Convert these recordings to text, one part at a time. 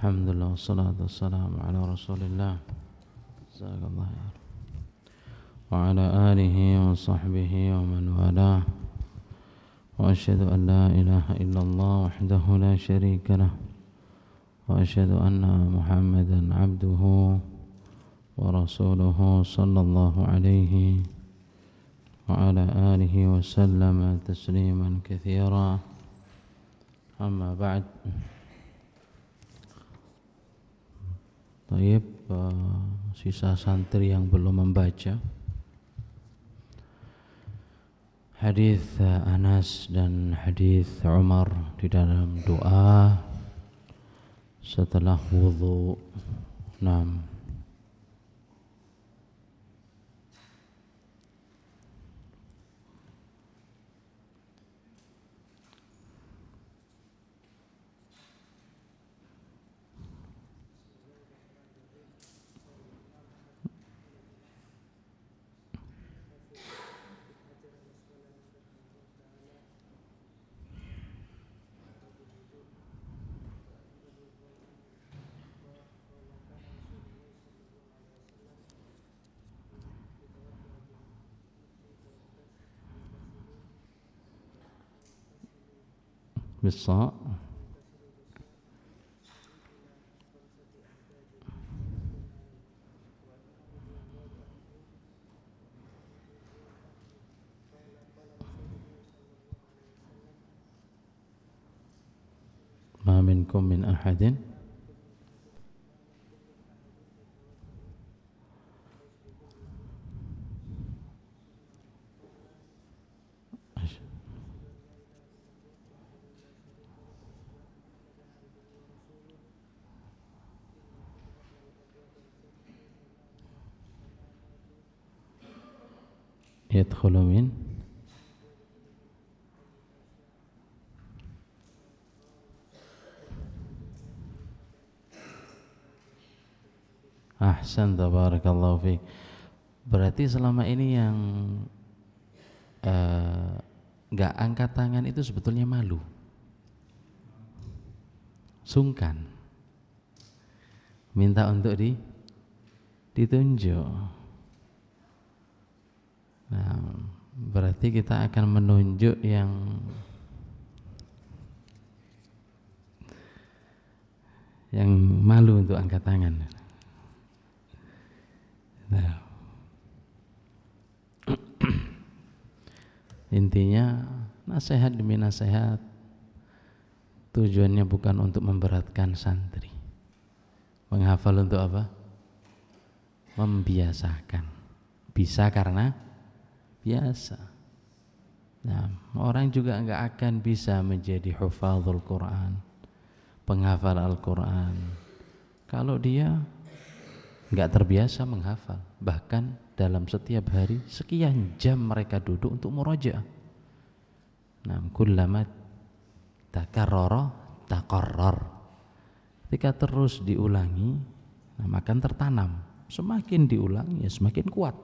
Alhamdulillah wassalatu wassalamu ala Rasulillah. Jazakallah khair. Wa ala alihi wa sahbihi wa man walah. Wa asyhadu an la ilaha illallah wahdahu la syarika lah. Wa asyhadu anna Muhammadan abduhu wa rasuluhu sallallahu alaihi wa ala alihi wa sallama tasliman katsira. Amma ba'd. Baik, sisa santri yang belum membaca hadis Anas dan hadis Umar di dalam doa setelah wudu. Naam. Bisa ma minkum min ahadin yadkhulu min ahsan, tabarakallahu fiik. Berarti selama ini yang enggak angkat tangan itu sebetulnya malu, sungkan, minta untuk ditunjuk. Nah, berarti kita akan menunjuk yang malu untuk angkat tangan. Nah, intinya nasihat demi nasihat, tujuannya bukan untuk memberatkan santri. Menghafal untuk apa? Membiasakan. Bisa karena biasa. Nah, orang juga enggak akan bisa menjadi hufadzul Quran, penghafal Al-Quran, kalau dia enggak terbiasa menghafal. Bahkan dalam setiap hari sekian jam mereka duduk untuk murajaah. Nah, kullama takarrara taqarrar. Ketika terus diulangi, nah, akan tertanam. Semakin diulangi ya semakin kuat.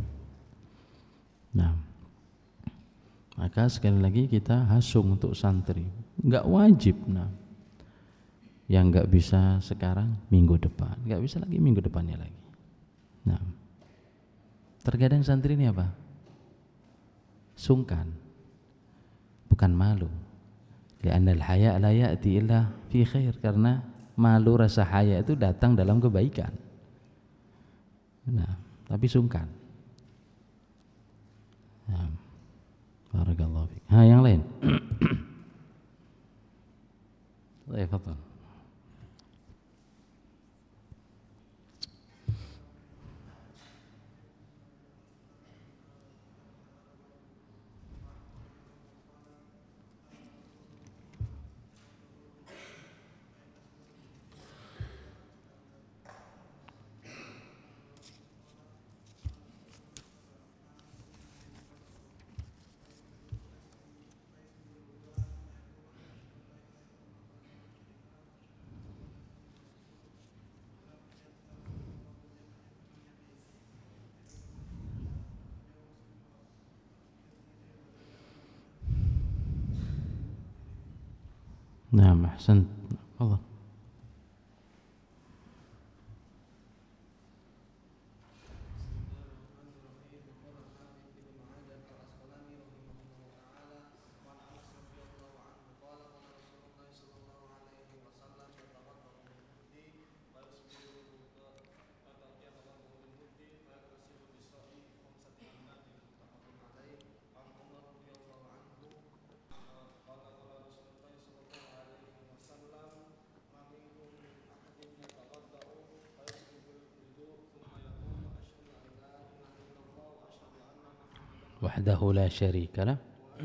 Nah, maka sekali lagi kita hasung untuk santri, enggak wajib. Nah, yang enggak bisa sekarang minggu depan, enggak bisa lagi minggu depannya lagi. Nah, terkadang santri ini apa? Sungkan, bukan malu. Li'anna al-haya' la ya'ti illa fi khair, karena malu, rasa haya itu datang dalam kebaikan. Nah, tapi sungkan. Nah, barakallahu fiik. Yang lain. Baik, fadhal. Nah, ahsan. Allah. wahdahu la syarika lah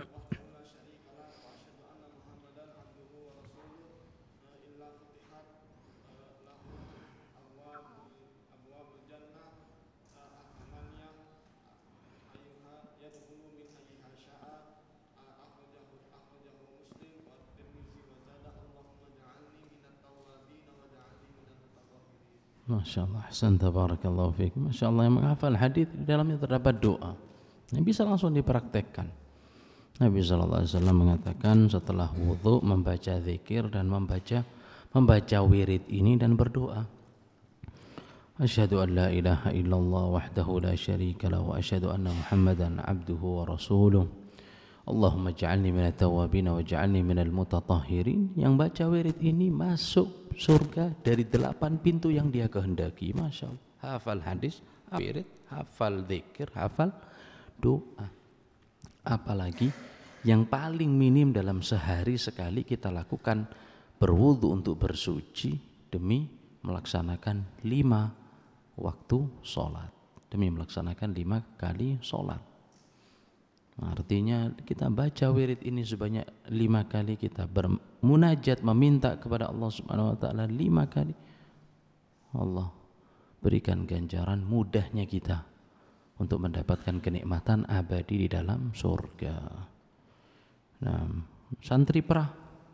Masya Allah, ahsan, tabarakallahu fiik. Masya Allah, yang menghafal hadis di dalamnya terdapat doa yang bisa langsung dipraktekkan. Nabi SAW mengatakan setelah wudhu membaca zikir dan membaca wirid ini dan berdoa. Asyhadu an la ilaha illallah wahdahu la syarika lahu wa asyhadu anna Muhammadan abduhu wa rasuluh. Allahumma ja'alni minat tawabin wa ja'alni minal mutatahhirin. Yang baca wirid ini masuk surga dari 8 pintu yang dia kehendaki. Masya Allah. Hafal hadis, wirid, hafal zikir, hafal doa. Apalagi yang paling minim dalam sehari sekali kita lakukan berwudu untuk bersuci demi melaksanakan 5 waktu sholat, demi melaksanakan 5 kali sholat. Artinya kita baca wirid ini sebanyak 5 kali, kita bermunajat meminta kepada Allah Subhanahu wa taala 5 kali. Allah berikan ganjaran mudahnya kita untuk mendapatkan kenikmatan abadi di dalam surga. Nah, santri perah.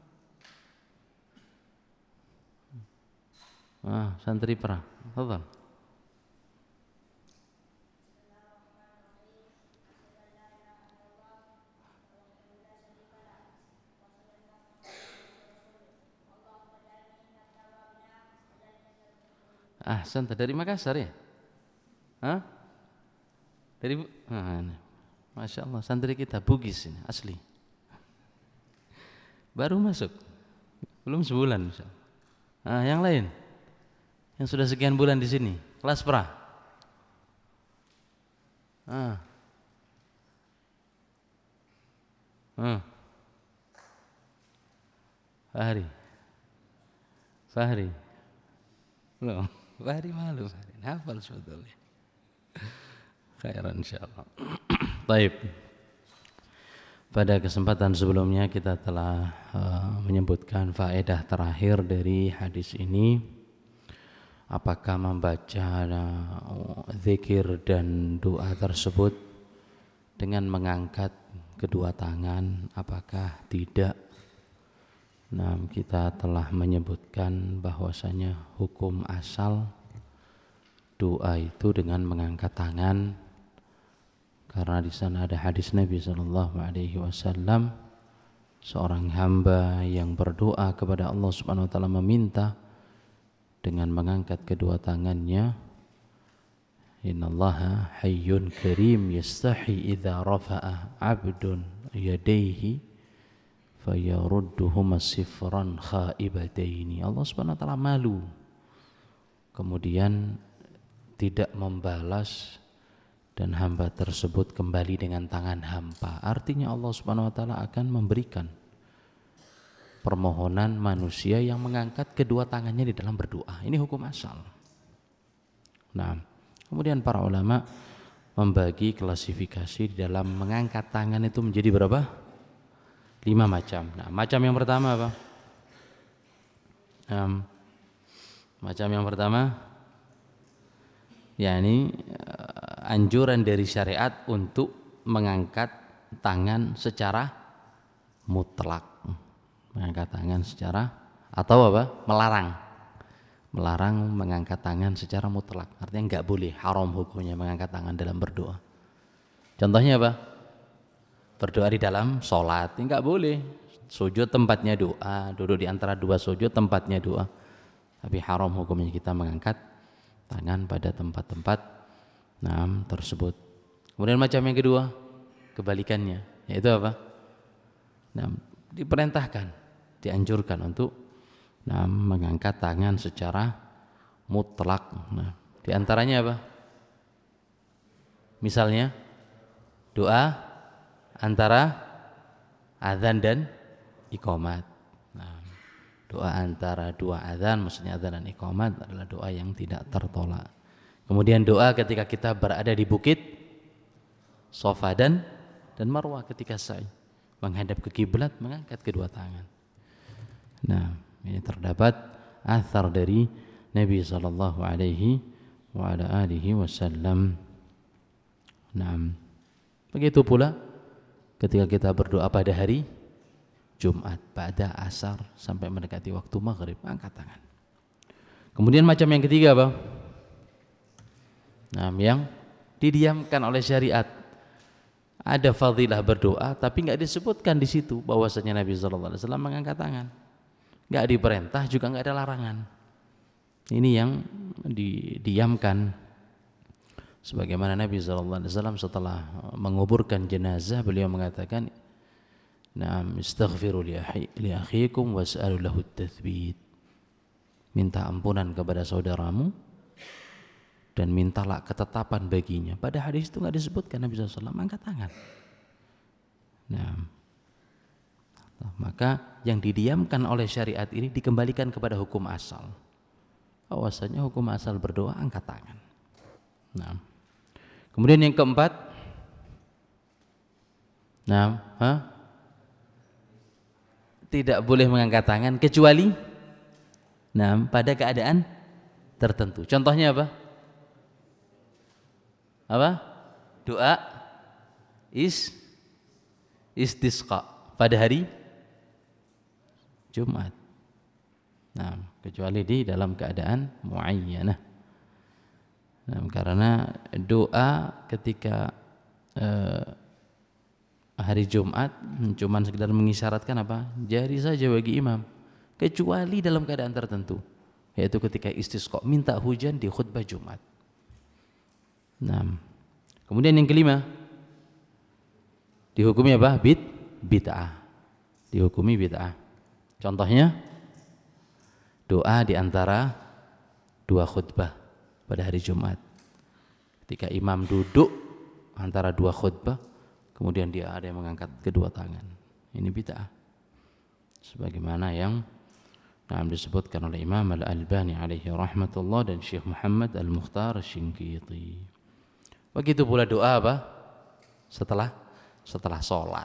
Santri perah. Tafadhal. Ahsan, dari Makassar ya? Masya Allah, santri kita Bugis ini asli. Baru masuk, belum sebulan. Yang lain, yang sudah sekian bulan di sini, kelas pra. Fahri, belum. Fahri malu, Fahri hafal sebetulnya. Khairan insyaallah. Baik. Pada kesempatan sebelumnya kita telah menyebutkan faedah terakhir dari hadis ini. Apakah membaca zikir dan doa tersebut dengan mengangkat kedua tangan, apakah tidak? Nah, kita telah menyebutkan bahwasanya hukum asal doa itu dengan mengangkat tangan, karena di sana ada hadis Nabi SAW, seorang hamba yang berdoa kepada Allah Subhanahu wa taala meminta dengan mengangkat kedua tangannya. Innallaha hayyun karim yastahi idza rafa'a 'abdun yadayhi fayarudduhuma sifran khaibataini. Allah Subhanahu wa taala malu kemudian tidak membalas dan hamba tersebut kembali dengan tangan hampa. Artinya Allah Subhanahu wa taala akan memberikan permohonan manusia yang mengangkat kedua tangannya di dalam berdoa. Ini hukum asal. Nah, kemudian para ulama membagi klasifikasi di dalam mengangkat tangan itu menjadi berapa? 5 macam. Nah, macam yang pertama apa? Macam yang pertama, yakni anjuran dari syariat untuk mengangkat tangan secara mutlak. Mengangkat tangan secara, atau apa? Melarang mengangkat tangan secara mutlak. Artinya enggak boleh, haram hukumnya mengangkat tangan dalam berdoa. Contohnya apa? Berdoa di dalam sholat, enggak boleh. Sujud tempatnya doa, duduk di antara 2 sujud tempatnya doa. Tapi haram hukumnya kita mengangkat tangan pada tempat-tempat tersebut. Kemudian macam yang kedua, kebalikannya, yaitu apa? Diperintahkan, dianjurkan untuk mengangkat tangan secara mutlak. Di antaranya apa? Misalnya doa antara azan dan iqamat. Doa antara 2 azan, maksudnya azan dan iqamat, adalah doa yang tidak tertolak. Kemudian doa ketika kita berada di bukit Safa dan dan Marwah ketika sa'i, menghadap ke kiblat, mengangkat kedua tangan. Nah, ini terdapat athar dari Nabi sallallahu alaihi wa ala alihi wasallam. Nah, begitu pula ketika kita berdoa pada hari Jumat, pada asar sampai mendekati waktu maghrib, angkat tangan. Kemudian macam yang ketiga apa? Nah, yang didiamkan oleh syariat. Ada fadilah berdoa, tapi nggak disebutkan di situ bahwasanya Nabi sallallahu alaihi wasallam mengangkat tangan. Nggak diperintah, juga nggak ada larangan. Ini yang didiamkan. Sebagaimana Nabi sallallahu alaihi wasallam setelah menguburkan jenazah, beliau mengatakan, "Na'am, istaghfiru li akhikum was'alu lahu at-tathbit." Minta ampunan kepada saudaramu dan mintalah ketetapan baginya. Pada hadis itu nggak disebutkan Nabi SAW angkat tangan. Nah, maka yang didiamkan oleh syariat ini dikembalikan kepada hukum asal. Bahwasanya hukum asal berdoa angkat tangan. Nah, kemudian yang keempat, tidak boleh mengangkat tangan kecuali pada keadaan tertentu. Contohnya apa? Doa istisqa pada hari Jumat. Nah, kecuali di dalam keadaan muayyanah. Nah, karena doa ketika hari Jumat cuman sekedar mengisyaratkan apa? Jari saja bagi imam, kecuali dalam keadaan tertentu, yaitu ketika istisqa, minta hujan di khutbah Jumat. Nah, kemudian yang kelima, dihukumi apa? Bid'ah. Dihukumi bid'ah. Contohnya doa di antara dua khutbah pada hari Jumat. Ketika imam duduk antara dua khutbah, kemudian dia ada yang mengangkat kedua tangan. Ini bid'ah. Sebagaimana yang disebutkan oleh Imam Al-Albani alaihi rahmatullah dan Syekh Muhammad Al-Mukhtar Asy-Shinqiti. Begitu pula doa apa? Setelah sholat.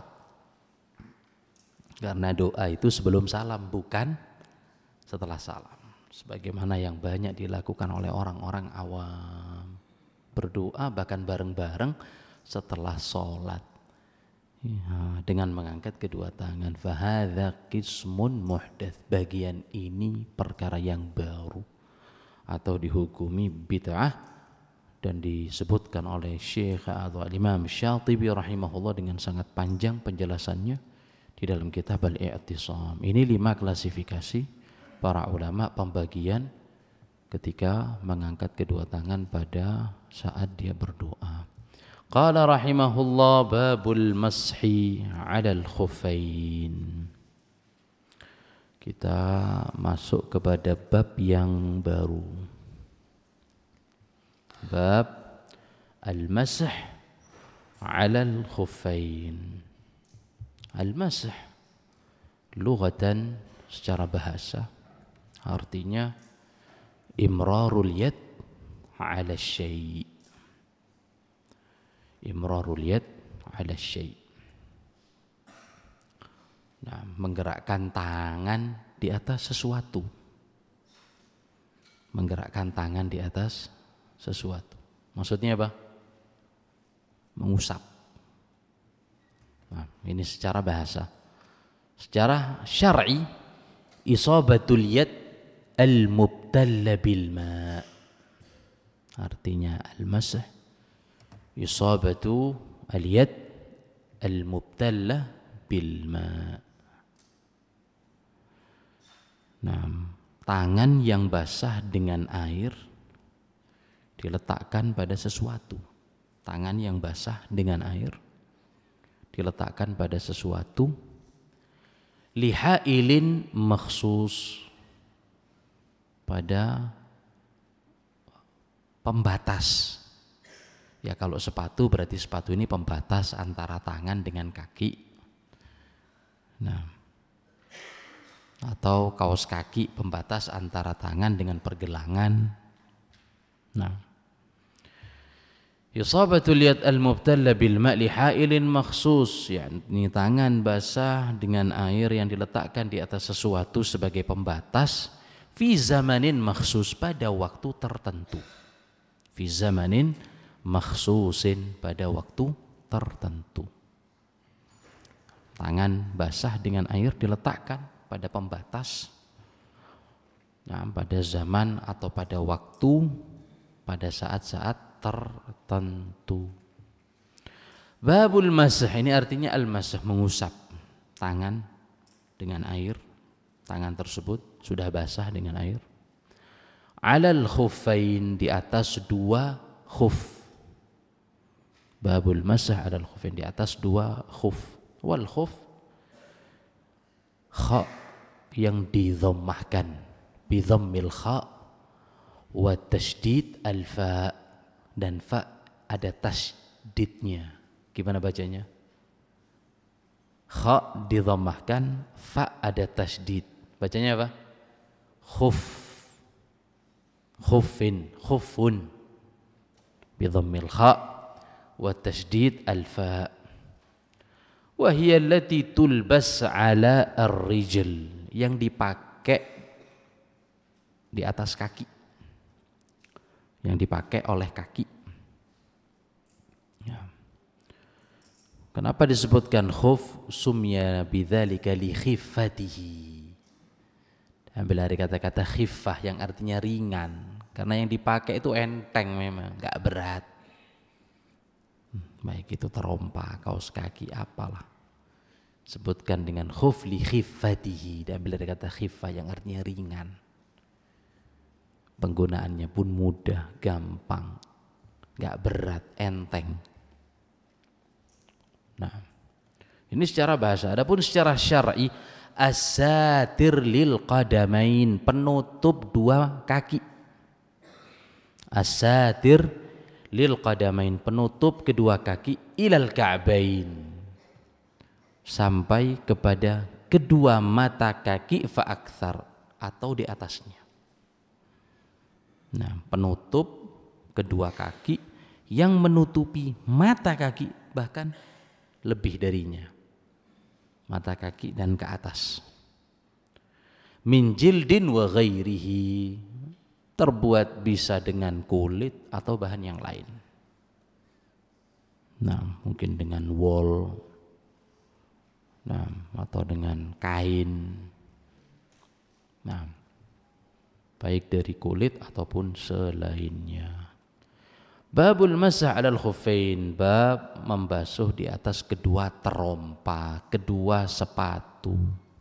Karena doa itu sebelum salam, bukan setelah salam. Sebagaimana yang banyak dilakukan oleh orang-orang awam. Berdoa bahkan bareng-bareng setelah sholat. Ya, dengan mengangkat kedua tangan. Fahadha qismun muhdats. Bagian ini perkara yang baru atau dihukumi bid'ah. Dan disebutkan oleh Syekh atau Imam Syatibi rahimahullah dengan sangat panjang penjelasannya di dalam kitab Al-I'tisam. Ini 5 klasifikasi para ulama pembagian ketika mengangkat kedua tangan pada saat dia berdoa. Qala rahimahullah babul mashi 'alal khuffain. Kita masuk kepada bab yang baru. Bab al-masih 'alal khuffain. Al-masih lughatan, secara bahasa artinya imrarul yad 'ala syai'. Imrarul yad 'ala syai'. Nah, menggerakkan tangan di atas sesuatu. Menggerakkan tangan di atas sesuatu. Maksudnya apa? Mengusap. Nah, ini secara bahasa. Secara syar'i, isabatul yad al-mubtalla bil ma'. Artinya al-masih isabatu al-yad al-mubtalla bil ma'. Nah, tangan yang basah dengan air diletakkan pada sesuatu. Tangan yang basah dengan air diletakkan pada sesuatu. Lihailin makhsus, pada pembatas. Ya, kalau sepatu berarti sepatu ini pembatas antara tangan dengan kaki. Nah, atau kaos kaki pembatas antara tangan dengan pergelangan. Nah, Isabatul yad al-mubtalla bil ma'i ha'ilin makhsus, yakni tangan basah dengan air yang diletakkan di atas sesuatu sebagai pembatas, fi zamanin makhsus, pada waktu tertentu. Fi zamanin makhsusin, pada waktu tertentu. Tangan basah dengan air diletakkan pada pembatas, nah, pada zaman atau pada waktu, pada saat-saat tertentu. Babul masah, ini artinya al-masah, mengusap tangan dengan air. Tangan tersebut sudah basah dengan air. Alal khuffain, di atas dua khuf. Babul masah alal khuffain, di atas dua khuf. Wal khuf, kha yang didhammahkan, bi dhammil kha, wa tasydid al fa, dan fa ada tasydidnya. Gimana bacanya? Kha didhammahkan, fa ada tasydid. Bacanya apa? Khuf, khuffin, khuffun, bi dhammil kha wa tasydid al fa. Wa hiya allati tulbas ala ar-rijl, yang dipakai di atas kaki, yang dipakai oleh kaki. Ya. Kenapa disebutkan khuf? Sumya bidzalika li khiffatihi. Ambil dari kata-kata khiffah yang artinya ringan, karena yang dipakai itu enteng, memang enggak berat. Baik itu terompa, kaos kaki, apalah. Sebutkan dengan khuf li khiffatihi, diambil dari kata khiffah yang artinya ringan. Penggunaannya pun mudah, gampang, gak berat, enteng. Nah, ini secara bahasa. Adapun secara syar'i, as-satir lil qadamain, penutup dua kaki. As-satir lil qadamain, penutup kedua kaki, ilal ka'bain, sampai kepada kedua mata kaki, fa aktsar, atau di atasnya. Nah, penutup kedua kaki yang menutupi mata kaki, bahkan lebih darinya, mata kaki dan ke atas. Min jildin wa ghairihi, terbuat bisa dengan kulit atau bahan yang lain. Nah, mungkin dengan wool, nah, atau dengan kain. Nah, baik dari kulit ataupun selainnya. Babul masah alal khuffain, bab membasuh di atas kedua terompa, kedua sepatu.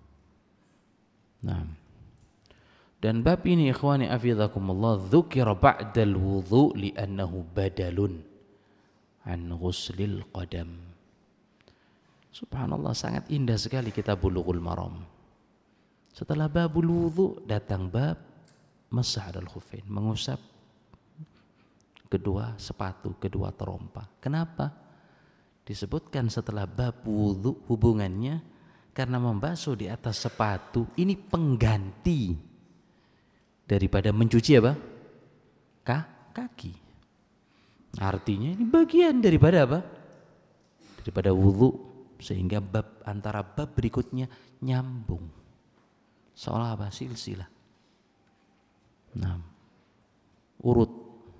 Nah, dan bab ini ikhwani afizakumullah dzukira ba'dal wudhu li'annahu badalun an ghuslil qadam. Subhanallah, sangat indah sekali kitab Bulughul Maram. Setelah babul wudhu datang bab masah alal khuffain, mengusap kedua sepatu, kedua terompa. Kenapa disebutkan setelah bab wudhu? Hubungannya karena membasuh di atas sepatu ini pengganti daripada mencuci apa? Kaki. Artinya ini bagian daripada apa? Daripada wudhu, sehingga bab antara bab berikutnya nyambung. Seolah apa? Silsilah. Nah, urut.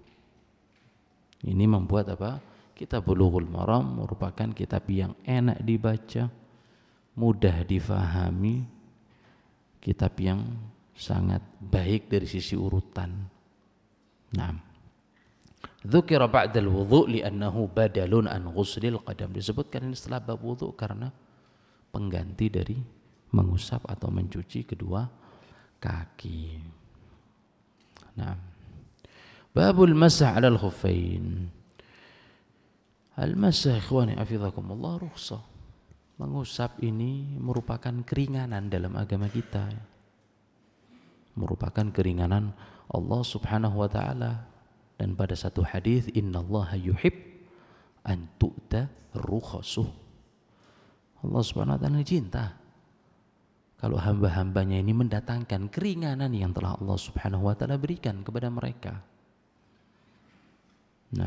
Ini membuat apa? Kitab Bulughul Maram merupakan kitab yang enak dibaca, mudah difahami, kitab yang sangat baik dari sisi urutan. Nah, dzukira ba'dal wudhu li'annahu badalun an ghuslil qadam, disebutkan ini setelah bab wudhu karena pengganti dari mengusap atau mencuci kedua kaki. Nah, babul masah alal khuffain. Al-masah ikhwani afizakumullah rukhsah. Mengusap ini merupakan keringanan dalam agama kita. Merupakan keringanan Allah Subhanahu wa taala, dan pada satu hadis innallaha yuhib an tu'ta rukhasuh. Allah Subhanahu wa taala cinta kalau hamba-hambanya ini mendatangkan keringanan yang telah Allah Subhanahu wa taala berikan kepada mereka. Nah,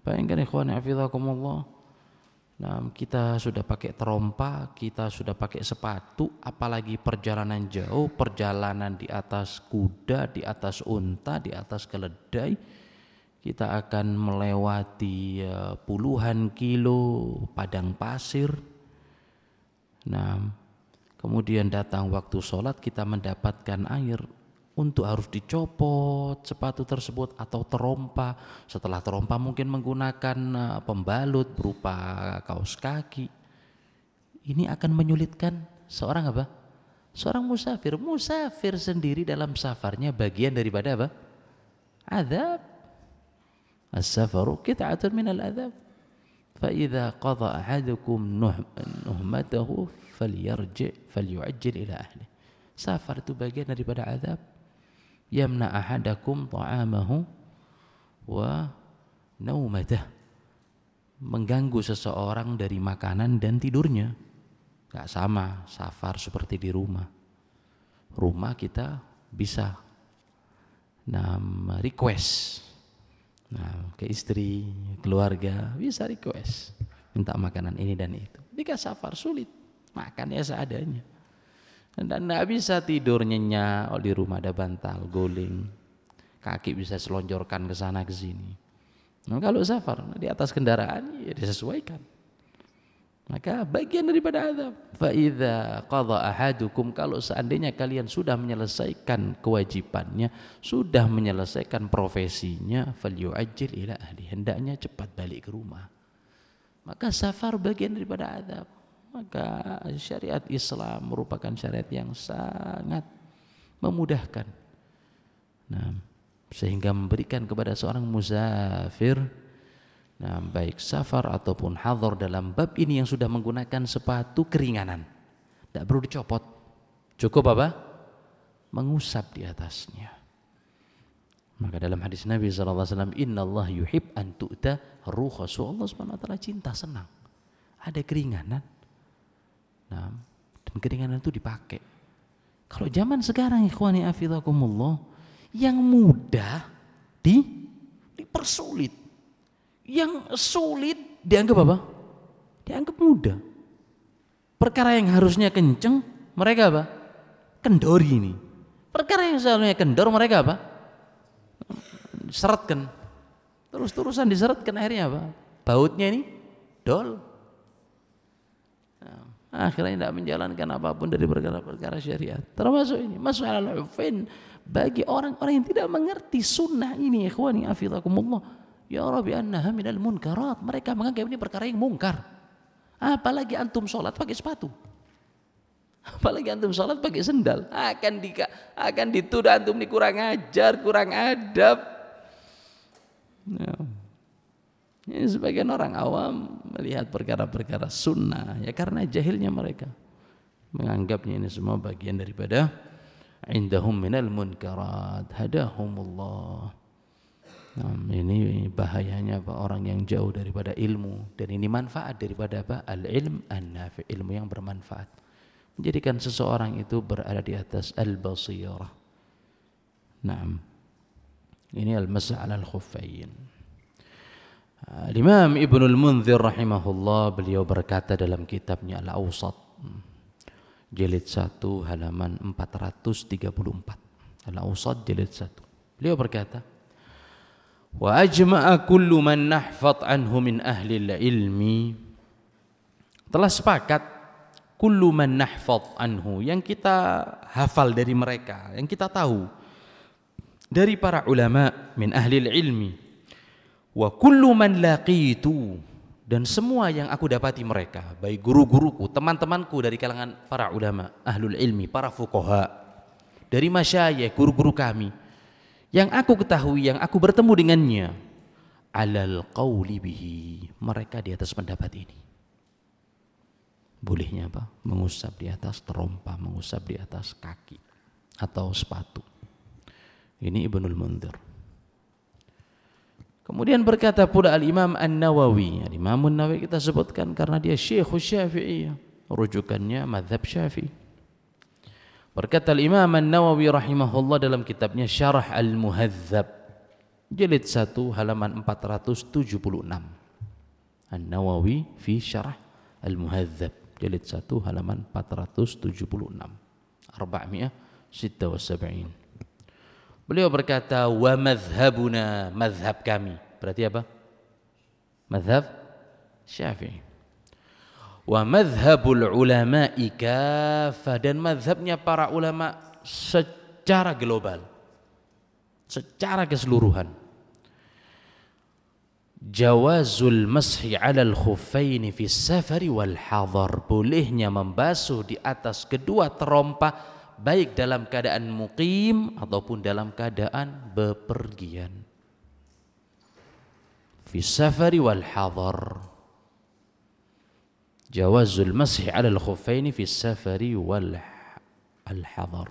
Bayangkan ikhwan hafizakumullah. Nah, kita sudah pakai terompa, kita sudah pakai sepatu, apalagi perjalanan jauh, perjalanan di atas kuda, di atas unta, di atas keledai. Kita akan melewati puluhan kilo padang pasir. Nah, kemudian datang waktu sholat, kita mendapatkan air. Untuk harus dicopot sepatu tersebut atau terompa. Setelah terompa mungkin menggunakan pembalut berupa kaos kaki. Ini akan menyulitkan seorang apa? Seorang musafir. Musafir sendiri dalam safarnya bagian daripada apa? Azab. As-safaru qit'atun minal azab. Fa idza qada ahadukum nuhmatahu falyarji' falyu'ajjil ila ahli. Safar itu bagian daripada azab. Yamna ahadakum ta'amahu wa naumatah, mengganggu seseorang dari makanan dan tidurnya. Gak sama safar seperti di rumah. Rumah kita bisa request ke istri, keluarga bisa request minta makanan ini dan itu. Jika safar sulit, makannya seadanya. Dan tidak bisa tidur nyenyak, di rumah ada bantal, guling, kaki bisa selonjorkan ke sana ke sini. Nah, kalau safar di atas kendaraan ya disesuaikan. Maka bagian daripada azab. Fa idza qada ahadukum, kalau seandainya kalian sudah menyelesaikan kewajibannya, sudah menyelesaikan profesinya, falyu'ajjil ila ahli, hendaknya cepat balik ke rumah. Maka safar bagian daripada azab. Maka syariat Islam merupakan syariat yang sangat memudahkan. Nah, sehingga memberikan kepada seorang musafir, baik safar ataupun hadhar dalam bab ini yang sudah menggunakan sepatu keringanan. Tidak perlu dicopot. Cukup apa? Mengusap di atasnya. Maka dalam hadis Nabi SAW, Inna Allah yuhib an tu'ta rukhasu. Allah SWT cinta, senang. Ada keringanan. Nah, dan keringanan itu dipakai. Kalau zaman sekarang ikhwani afidakumullah, yang mudah dipersulit, yang sulit dianggap apa? Dianggap mudah. Perkara yang harusnya kenceng, mereka apa? Kendori ini. Perkara yang seharusnya kendor, mereka apa? Seretkan. Terus-terusan diseretkan, akhirnya apa? Bautnya ini dol. Akhirnya tidak menjalankan apapun dari perkara-perkara syariat. Termasuk ini, masalah al-ufin, bagi orang-orang yang tidak mengerti sunnah ini, ikhwani afidakumullah, ya Rabbi annaha minal munkarat. Mereka menganggap ini perkara yang mungkar. Apalagi antum sholat pakai sepatu, apalagi antum sholat pakai sendal, akan dituduh antum ini kurang ajar, kurang adab. Ini sebagian orang awam melihat perkara-perkara sunnah ya karena jahilnya mereka, menganggapnya ini semua bagian daripada indahum minal munkarat hadahumullah. Nah, ini bahayanya apa? Orang yang jauh daripada ilmu, dan ini manfaat daripada apa? Al-ilm an-nafi', ilmu yang bermanfaat, menjadikan seseorang itu berada di atas al-basirah. Naam. Ini al-masah 'ala al-khuffayn. Imam Ibnul Munzir rahimahullah, beliau berkata dalam kitabnya Al-Awsat jilid 1 halaman 434. Al-Awsat jilid 1. Beliau berkata, wa ajma'a kullu man nahfadh anhu min ahli al-ilmi, telah sepakat kullu man nahfadh anhu, yang kita hafal dari mereka, yang kita tahu dari para ulama, min ahli al-ilmi, wa kullu man laqitu, dan semua yang aku dapati mereka, baik guru-guruku, teman-temanku dari kalangan para ulama, ahlul ilmi, para fuqaha, dari masyayikh, guru-guru kami, yang aku ketahui, yang aku bertemu dengannya, alal qawli bihi, mereka di atas pendapat ini. Bolehnya apa? Mengusap di atas terompa, mengusap di atas kaki atau sepatu. Ini Ibnul Munzir. Kemudian berkata pula Al-Imam An-Nawawi. Al-Imam An-Nawawi kita sebutkan karena dia Syekhus Syafi'iyah, rujukannya mazhab Syafi'i. Berkata Al-Imam An-Nawawi rahimahullah dalam kitabnya Syarah Al-Muhadzab jilid 1 halaman 476. An-Nawawi fi Syarah Al-Muhadzab, jilid 1 halaman 476, 476. Beliau berkata, wa madhhabuna, madhab kami, berarti apa? Madhab Syafi'i. Wa madhhabul ulama'i kafah, dan madhabnya para ulama secara global, secara keseluruhan. Jawazul mashi 'alal khuffaini fi safari wal hadar, bolehnya membasuh di atas kedua terompa baik dalam keadaan muqim ataupun dalam keadaan bepergian. Fi safari wal hadar, jawazul mashi 'alal khuffaini fi safari wal hadar.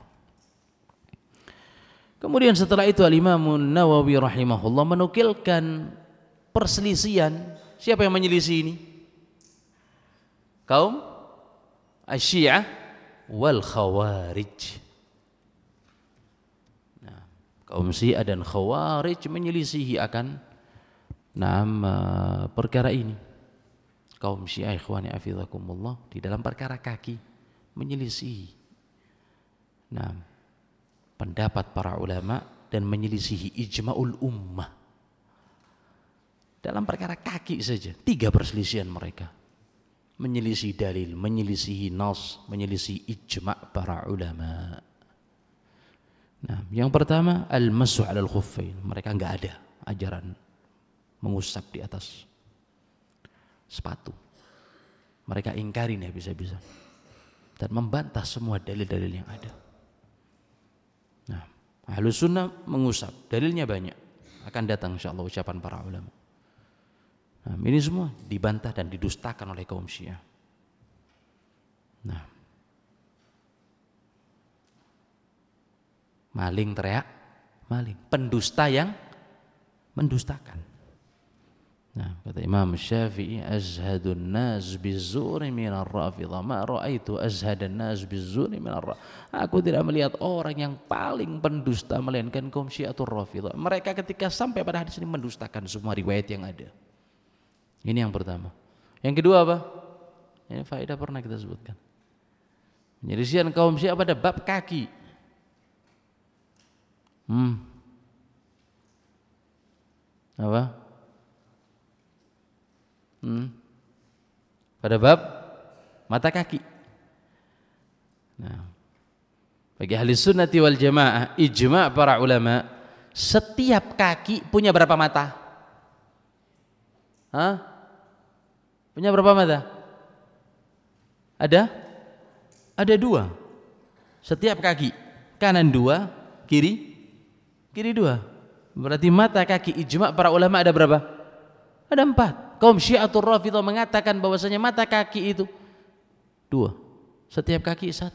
Kemudian setelah itu Al-Imam Nawawi rahimahullah menukilkan perselisihan. Siapa yang menyelisih ini? Kaum Asy-Syiah wal Khawarij. Nah, kaum Syiah dan Khawarij menyelisihi akan perkara ini. Kaum Syiah, ikhwani afizakumullah, di dalam perkara kaki menyelisihi pendapat para ulama dan menyelisihi ijma'ul ummah. Dalam perkara kaki saja 3 perselisihan mereka. Menyelisih dalil, menyelisihi nas, menyelisihi ijma' para ulama. Nah, yang pertama al-mashu 'alal khuffain. Mereka enggak ada ajaran mengusap di atas sepatu. Mereka ingkarin bisa-bisa dan membantah semua dalil-dalil yang ada. Nah, Ahlus Sunnah mengusap, dalilnya banyak. Akan datang insyaallah ucapan para ulama. Nah, ini semua dibantah dan didustakan oleh kaum Syiah. Nah, maling teriak, maling, pendusta yang mendustakan. Nah, kata Imam Syafi'i, azhadun nas bizzuri minar rafidhah, ma ra'aitu azhadan nas bizzuri minar rafidhah. Aku tidak melihat orang yang paling pendusta melainkan kaum Syiatul Rafidhah. Mereka ketika sampai pada hadis ini mendustakan semua riwayat yang ada. Ini yang pertama. Yang kedua apa? Ini faedah pernah kita sebutkan. Penyelisihan kaum Syiah pada bab kaki. Apa? Pada bab mata kaki. Nah, bagi ahli sunnati wal jamaah, ijma' para ulama, setiap kaki punya berapa mata? Punya berapa mata? Ada 2. Setiap kaki, kanan 2, kiri 2. Berarti mata kaki ijma' para ulama ada berapa? Ada 4. Kaum Syiatul Rafidhah mengatakan bahwasanya mata kaki itu 2. Setiap kaki 1.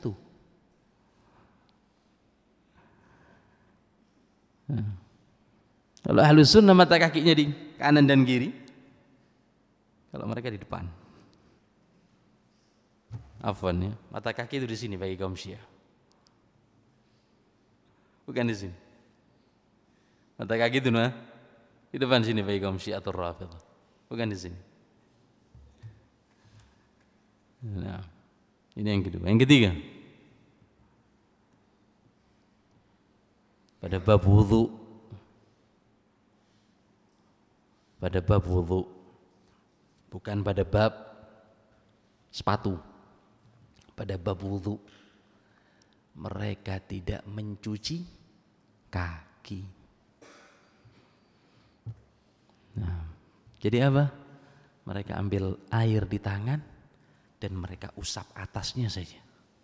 Kalau Ahlus Sunnah mata kakinya di kanan dan kiri. Kalau mereka di depan. Afwan ya, mata kaki itu di sini bagi kaum Syiah. Bukan di sini. Mata kaki itu di depan sini bagi kaum Syiatul Rafidhah. Bukan di sini. Nah, ini yang kedua. Yang ketiga, pada bab wudu. Pada bab wudu, bukan pada bab sepatu. Pada bab wudu, mereka tidak mencuci kaki. Nah, jadi apa? Mereka ambil air di tangan dan mereka usap atasnya saja.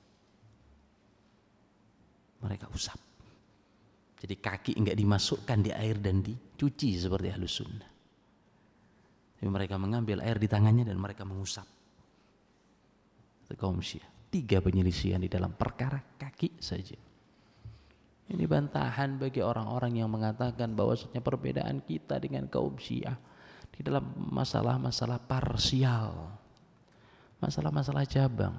Mereka usap. Jadi kaki enggak dimasukkan di air dan dicuci seperti Ahlus Sunnah. Tapi mereka mengambil air di tangannya dan mereka mengusap. Itu kaum Syiah. 3 penyelisihan di dalam perkara kaki saja. Ini bantahan bagi orang-orang yang mengatakan bahwasanya perbedaan kita dengan kaum Syiah di dalam masalah-masalah parsial, masalah-masalah cabang.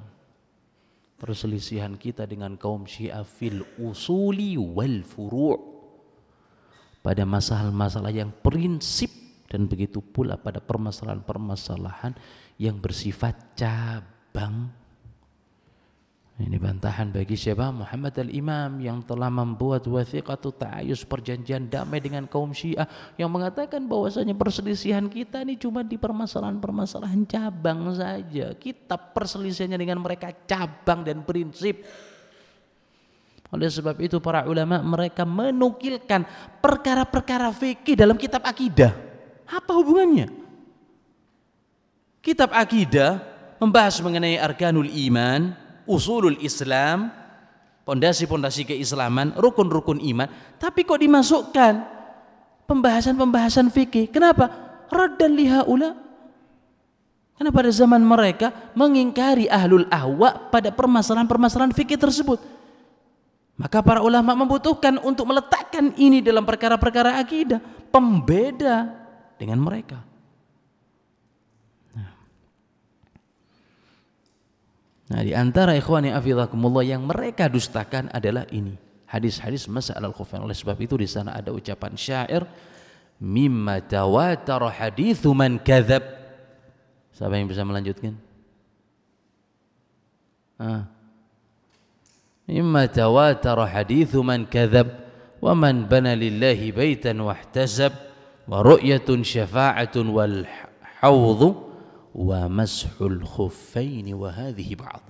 Perselisihan kita dengan kaum Syiah fil usuli wal furu'. pada masalah-masalah yang prinsip, dan begitu pula pada permasalahan-permasalahan yang bersifat cabang. Ini bantahan bagi siapa? Muhammad al-Imam yang telah membuat wathiqatu ta'ayus, perjanjian damai dengan kaum Syiah, yang mengatakan bahwasanya perselisihan kita ini cuma di permasalahan-permasalahan cabang saja. Kitab perselisihannya dengan mereka cabang dan prinsip. Oleh sebab itu para ulama mereka menukilkan perkara-perkara fikih dalam kitab akidah. Apa hubungannya? Kitab akidah membahas mengenai arkanul iman, usulul Islam, pondasi-pondasi keislaman, rukun-rukun iman, tapi kok dimasukkan pembahasan-pembahasan fikih? Kenapa? Raddan lihaula. Karena pada zaman mereka mengingkari ahlul ahwa pada permasalahan-permasalahan fikih tersebut. Maka para ulama membutuhkan untuk meletakkan ini dalam perkara-perkara akidah, pembeda dengan mereka. Nah, di antara ikhwani afizakumullah yang mereka dustakan adalah ini, hadis-hadis mas'al al-khufain. Oleh sebab itu di sana ada ucapan syair, mimma tawatara hadithu man kadzab. Siapa yang bisa melanjutkan? Mimma tawatara hadithu man kadzab wa man bana lillahi baitan wahtasab wa ru'yatun syafa'atun wal hawdhu wa mashul khuffaini wa hadhihi ba'du.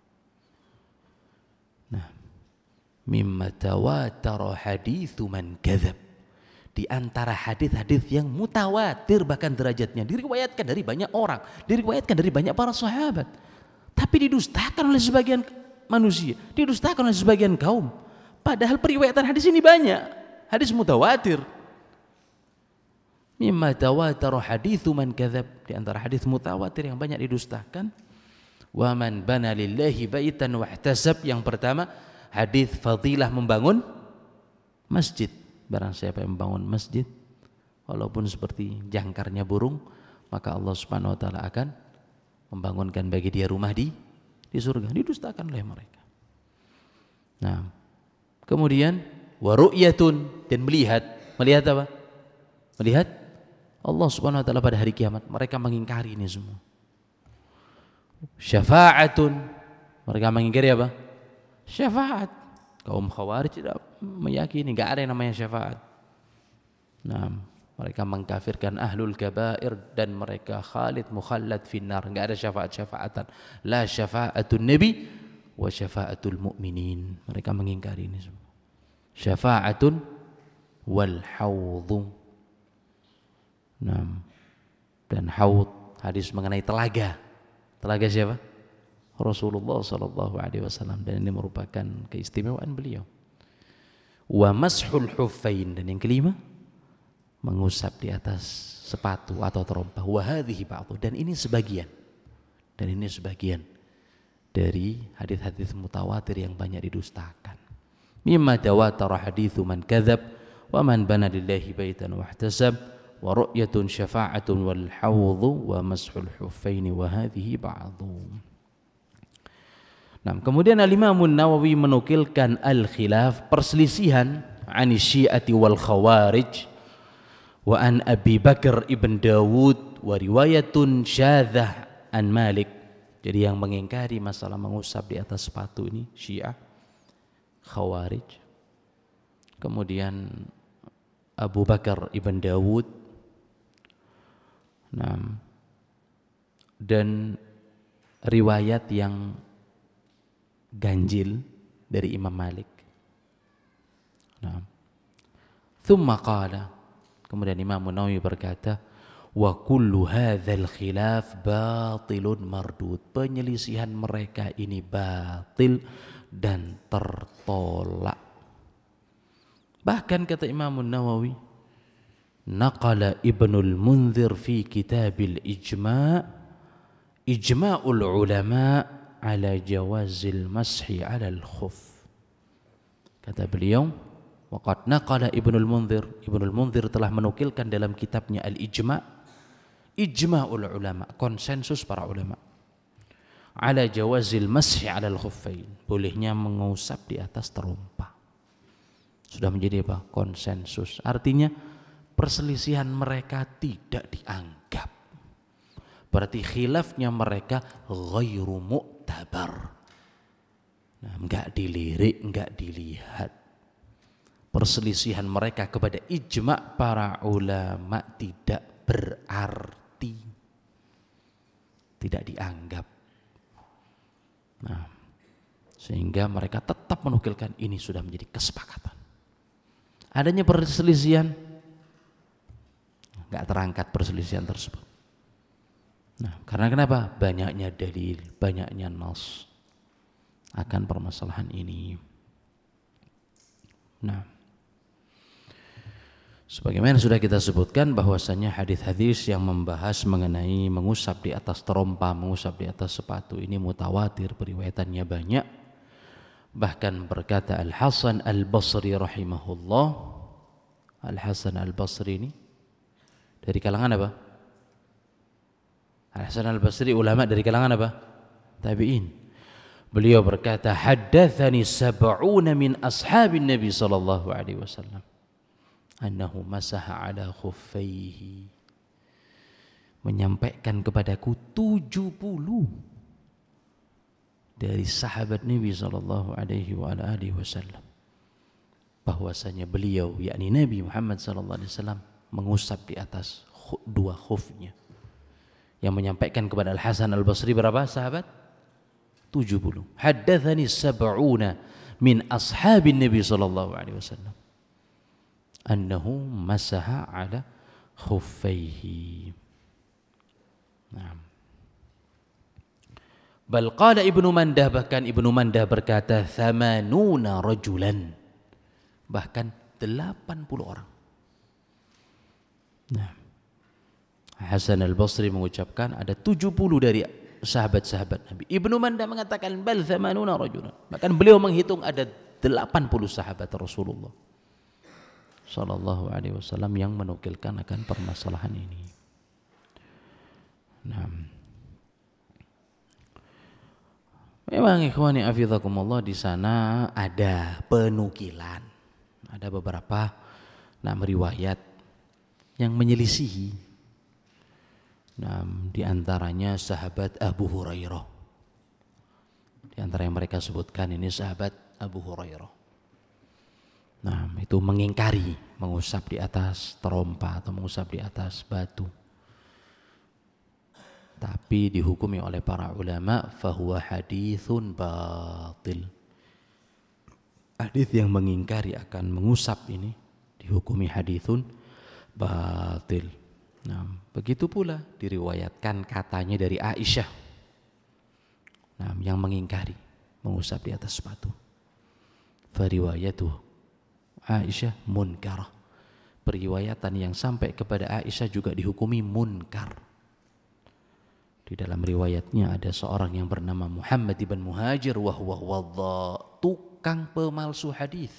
Nah, mimma tawatara hadithu man kadzab, di antara hadis-hadis yang mutawatir bahkan derajatnya, diriwayatkan dari banyak orang, diriwayatkan dari banyak para sahabat, tapi didustakan oleh sebagian manusia, didustakan oleh sebagian kaum. Padahal periwayatan hadis ini banyak, hadis mutawatir. Mimma tawatara hadithu man kadzab, di antara hadis mutawatir yang banyak didustakan. Wa man bana lillahi baitan wahtasab, yang pertama hadis fadilah membangun masjid. Barang siapa yang membangun masjid walaupun seperti jangkarnya burung, maka Allah Subhanahu wa taala akan membangunkan bagi dia rumah di surga. Didustakan oleh mereka. Nah, kemudian wa ru'yatun, dan melihat apa? Melihat Allah Subhanahu wa taala pada hari kiamat. Mereka mengingkari ini semua. Syafa'atun, mereka mengingkari apa? Syafaat. Kaum Khawarij tidak meyakini, enggak ada yang namanya syafaat. Nah, mereka mengkafirkan ahlul kabair dan mereka khalid mukhallad finnar. Enggak ada syafaat-syafaatan. La syafa'atun nabi wa syafa'atul mu'minin. Mereka mengingkari ini semua. Syafa'atun wal hawdhu. Nah, dan haud, hadis mengenai telaga. Telaga siapa? Rasulullah sallallahu alaihi wasallam, dan ini merupakan keistimewaan beliau. Wa mashul huffain, dan yang kelima mengusap di atas sepatu atau terompah. Wa hadhihi ba'dhu, dan ini sebagian. Dan ini sebagian dari hadis-hadis mutawatir yang banyak didustakan. Mimma tawatara hadithu man kadzab wa man bana lillahi baitan wahtasab wa ru'yatun syafa'atun wal hawdhu wa mashul huffaini wa hadhihi ba'dhu. Nah, kemudian Al-Imam Nawawi menukilkan al-khilaf, perselisihan, an syi'ati wal khawarij wa an Abi Bakar ibn Dawud wa riwayatun syadzah an Malik. Jadi yang mengingkari masalah mengusap di atas sepatu ini Syiah, Khawarij. Kemudian Abu Bakar ibn Dawud. Nah, dan riwayat yang ganjil dari Imam Malik. Nah, thumma qala, kemudian Imam Nawawi berkata, wa kullu hadzal khilaf batilun mardud. Penyelisihan mereka ini batil dan tertolak. Bahkan kata Imam Nawawi, naqala Ibnul Munzir fi kitabil ijma' ijma'ul ulama' ala jawazil mashi 'ala al-khuf. Kata beliau, waqad naqala Ibnul Munzir telah menukilkan dalam kitabnya Al-Ijma', ijma'ul ulama, konsensus para ulama, ala jawazil mashi 'ala al-khuffain, bolehnya mengusap di atas terompa. Sudah menjadi apa? Konsensus. Artinya perselisihan mereka tidak dianggap. Berarti khilafnya mereka ghairu mu'tabar. Nah, enggak dilirik, enggak dilihat. Perselisihan mereka kepada ijma' para ulama tidak berarti, tidak dianggap. Nah, sehingga mereka tetap menukilkan ini sudah menjadi kesepakatan. Adanya perselisihan, enggak terangkat perselisihan tersebut. Nah, karena kenapa? Banyaknya dalil, banyaknya nas akan permasalahan ini. Nah, sebagaimana sudah kita sebutkan bahwasanya hadis-hadis yang membahas mengenai mengusap di atas terompa, mengusap di atas sepatu ini mutawatir, periwayatannya banyak. Bahkan berkata Al-Hasan Al-Basri rahimahullah, Al-Hasan Al-Basri ini dari kalangan apa? Al-Hasan Al-Basri ulama dari kalangan apa? Tabi'in. Beliau berkata, haddatsani sab'una min ashabin Nabi sallallahu alaihi wasallam annahu masaha ala khuffaihi. Menyampaikan kepadaku 70 dari sahabat Nabi sallallahu alaihi wasallam bahwasanya beliau yakni Nabi Muhammad sallallahu alaihi wasallam mengusap di atas dua khufnya. Yang menyampaikan kepada Al-Hasan Al-Basri berapa sahabat? 70. Haddatsani sab'una min ashabin Nabi sallallahu alaihi wasallam annahu masaha ala khuffaihi. Nah. Bal qala Ibnu Mandah, bahkan Ibnu Mandah berkata 80 rajulan, bahkan 80 orang. Nah, Hasan Al-Basri mengucapkan ada 70 dari sahabat-sahabat Nabi. Ibnu Mandah mengatakan bal 80 rajulan. Bahkan beliau menghitung ada 80 sahabat Rasulullah sallallahu alaihi wasallam yang menukilkan akan permasalahan ini. Nah, memang ikhwani afizakumullah di sana ada penukilan, ada beberapa riwayat yang menyelisihi. Nah, di antaranya sahabat Abu Hurairah. Di antara yang mereka sebutkan ini sahabat Abu Hurairah. Nah, itu mengingkari mengusap di atas terompa atau mengusap di atas batu. Tapi dihukumi oleh para ulama fahuwa haditsun batil. Hadis yang mengingkari akan mengusap ini dihukumi haditsun batil. Nah, begitu pula diriwayatkan katanya dari Aisyah, nah, yang mengingkari mengusap di atas sepatu. Fariwayatu Aisyah munkarah. Periwayatan yang sampai kepada Aisyah juga dihukumi munkar. Di dalam riwayatnya ada seorang yang bernama Muhammad ibn Muhajir wa huwa wadha, tukang pemalsu hadis.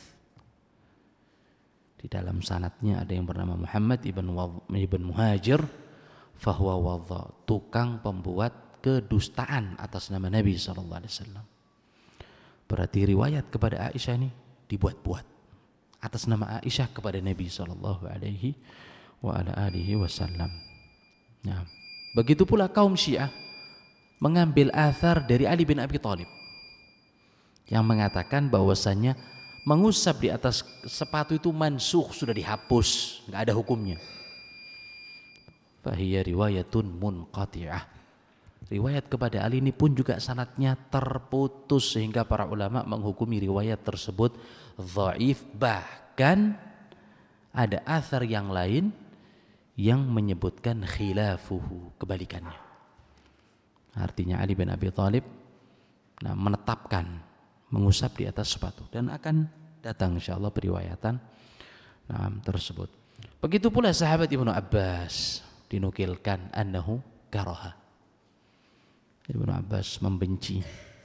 Di dalam sanadnya ada yang bernama Muhammad ibn Muhajir fahuwa wadha, tukang pembuat kedustaan atas nama Nabi sallallahu alaihi wasallam. Berarti riwayat kepada Aisyah ini dibuat-buat atas nama Aisyah kepada Nabi sallallahu alaihi wasallam. Nah, begitu pula kaum Syiah mengambil athar dari Ali bin Abi Thalib yang mengatakan bahwasannya mengusap di atas sepatu itu mansukh, sudah dihapus, enggak ada hukumnya. Fahiya riwayatun munqati'ah. Riwayat kepada Ali ini pun juga sanadnya terputus sehingga para ulama menghukumi riwayat tersebut dhaif. Bahkan ada athar yang lain yang menyebutkan khilafuhu, kebalikannya. Artinya Ali bin Abi Thalib menetapkan mengusap di atas sepatu, dan akan datang insyaallah periwayatan tersebut. Begitu pula sahabat Ibnu Abbas dinukilkan annahu karaha. Ibnu Abbas membenci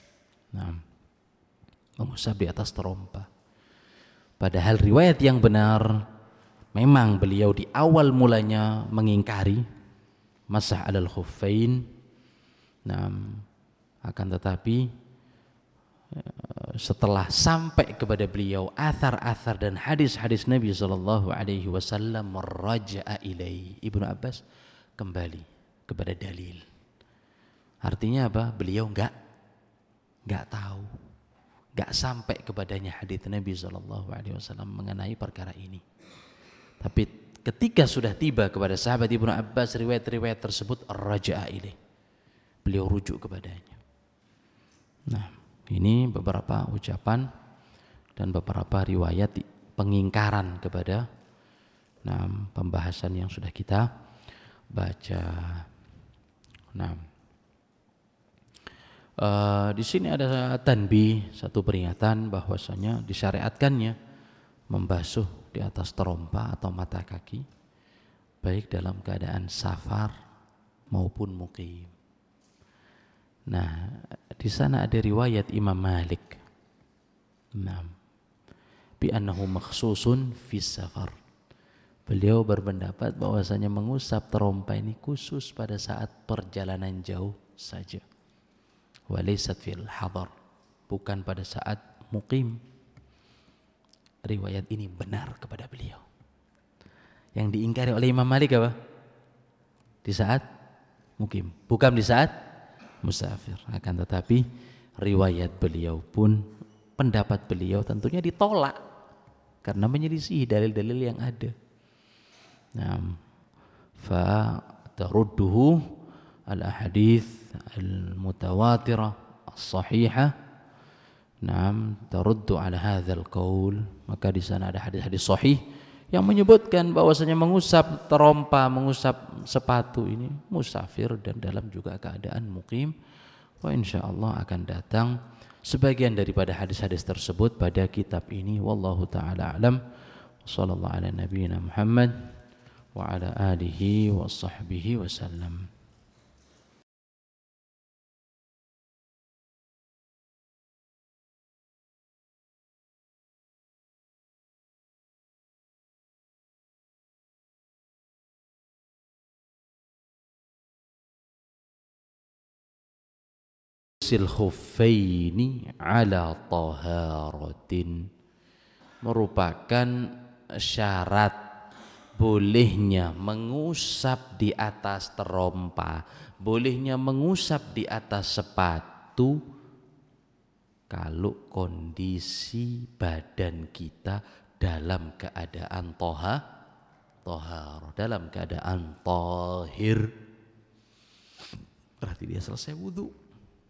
mengusap di atas terompa. Padahal riwayat yang benar memang beliau di awal mulanya mengingkari masah alal khuffain. Akan tetapi setelah sampai kepada beliau athar-athar dan hadis-hadis Nabi sallallahu alaihi wasallam, meraja'a ilai, Ibnu Abbas kembali kepada dalil. Artinya apa? Beliau enggak tahu, enggak sampai kepadanya hadis Nabi sallallahu alaihi wasallam mengenai perkara ini. Tapi ketika sudah tiba kepada sahabat Ibnu Abbas riwayat-riwayat tersebut, raja'a ilai, beliau rujuk kepadanya. Nah, ini beberapa ucapan dan beberapa riwayat pengingkaran kepada pembahasan yang sudah kita baca. Nah, di sini ada tanbih, satu peringatan bahwasanya disyariatkannya membasuh di atas terompa atau mata kaki baik dalam keadaan safar maupun muqim. Nah, di sana ada riwayat Imam Malik. Bi annahu makhsusun fis safar. Beliau berpendapat bahwasanya mengusap terompa ini khusus pada saat perjalanan jauh saja. Wa laysat fil hadar, bukan pada saat muqim. Riwayat ini benar kepada beliau. Yang diingkari oleh Imam Malik apa? Di saat muqim, bukan di saat musafir. Akan tetapi riwayat beliau pun, pendapat beliau tentunya ditolak karena menyelisihi dalil-dalil yang ada. Fa tarudduhu al-ahadits al-mutawatirah as-sahihah. Taruddu ala hadzal qaul. Maka di sana ada hadis-hadis sahih yang menyebutkan bahwasanya mengusap terompa, mengusap sepatu ini musafir dan dalam juga keadaan muqim. Wa insyaallah akan datang sebagian daripada hadis-hadis tersebut pada kitab ini. Wallahu taala alam. Wassallallahu ala nabiyyina Muhammad wa ala alihi wa sahbihi wasallam. Sil khuffaini ala taharatin, merupakan syarat bolehnya mengusap di atas terompa, bolehnya mengusap di atas sepatu kalau kondisi badan kita dalam keadaan tahar, dalam keadaan tahir. Berarti dia selesai wudu.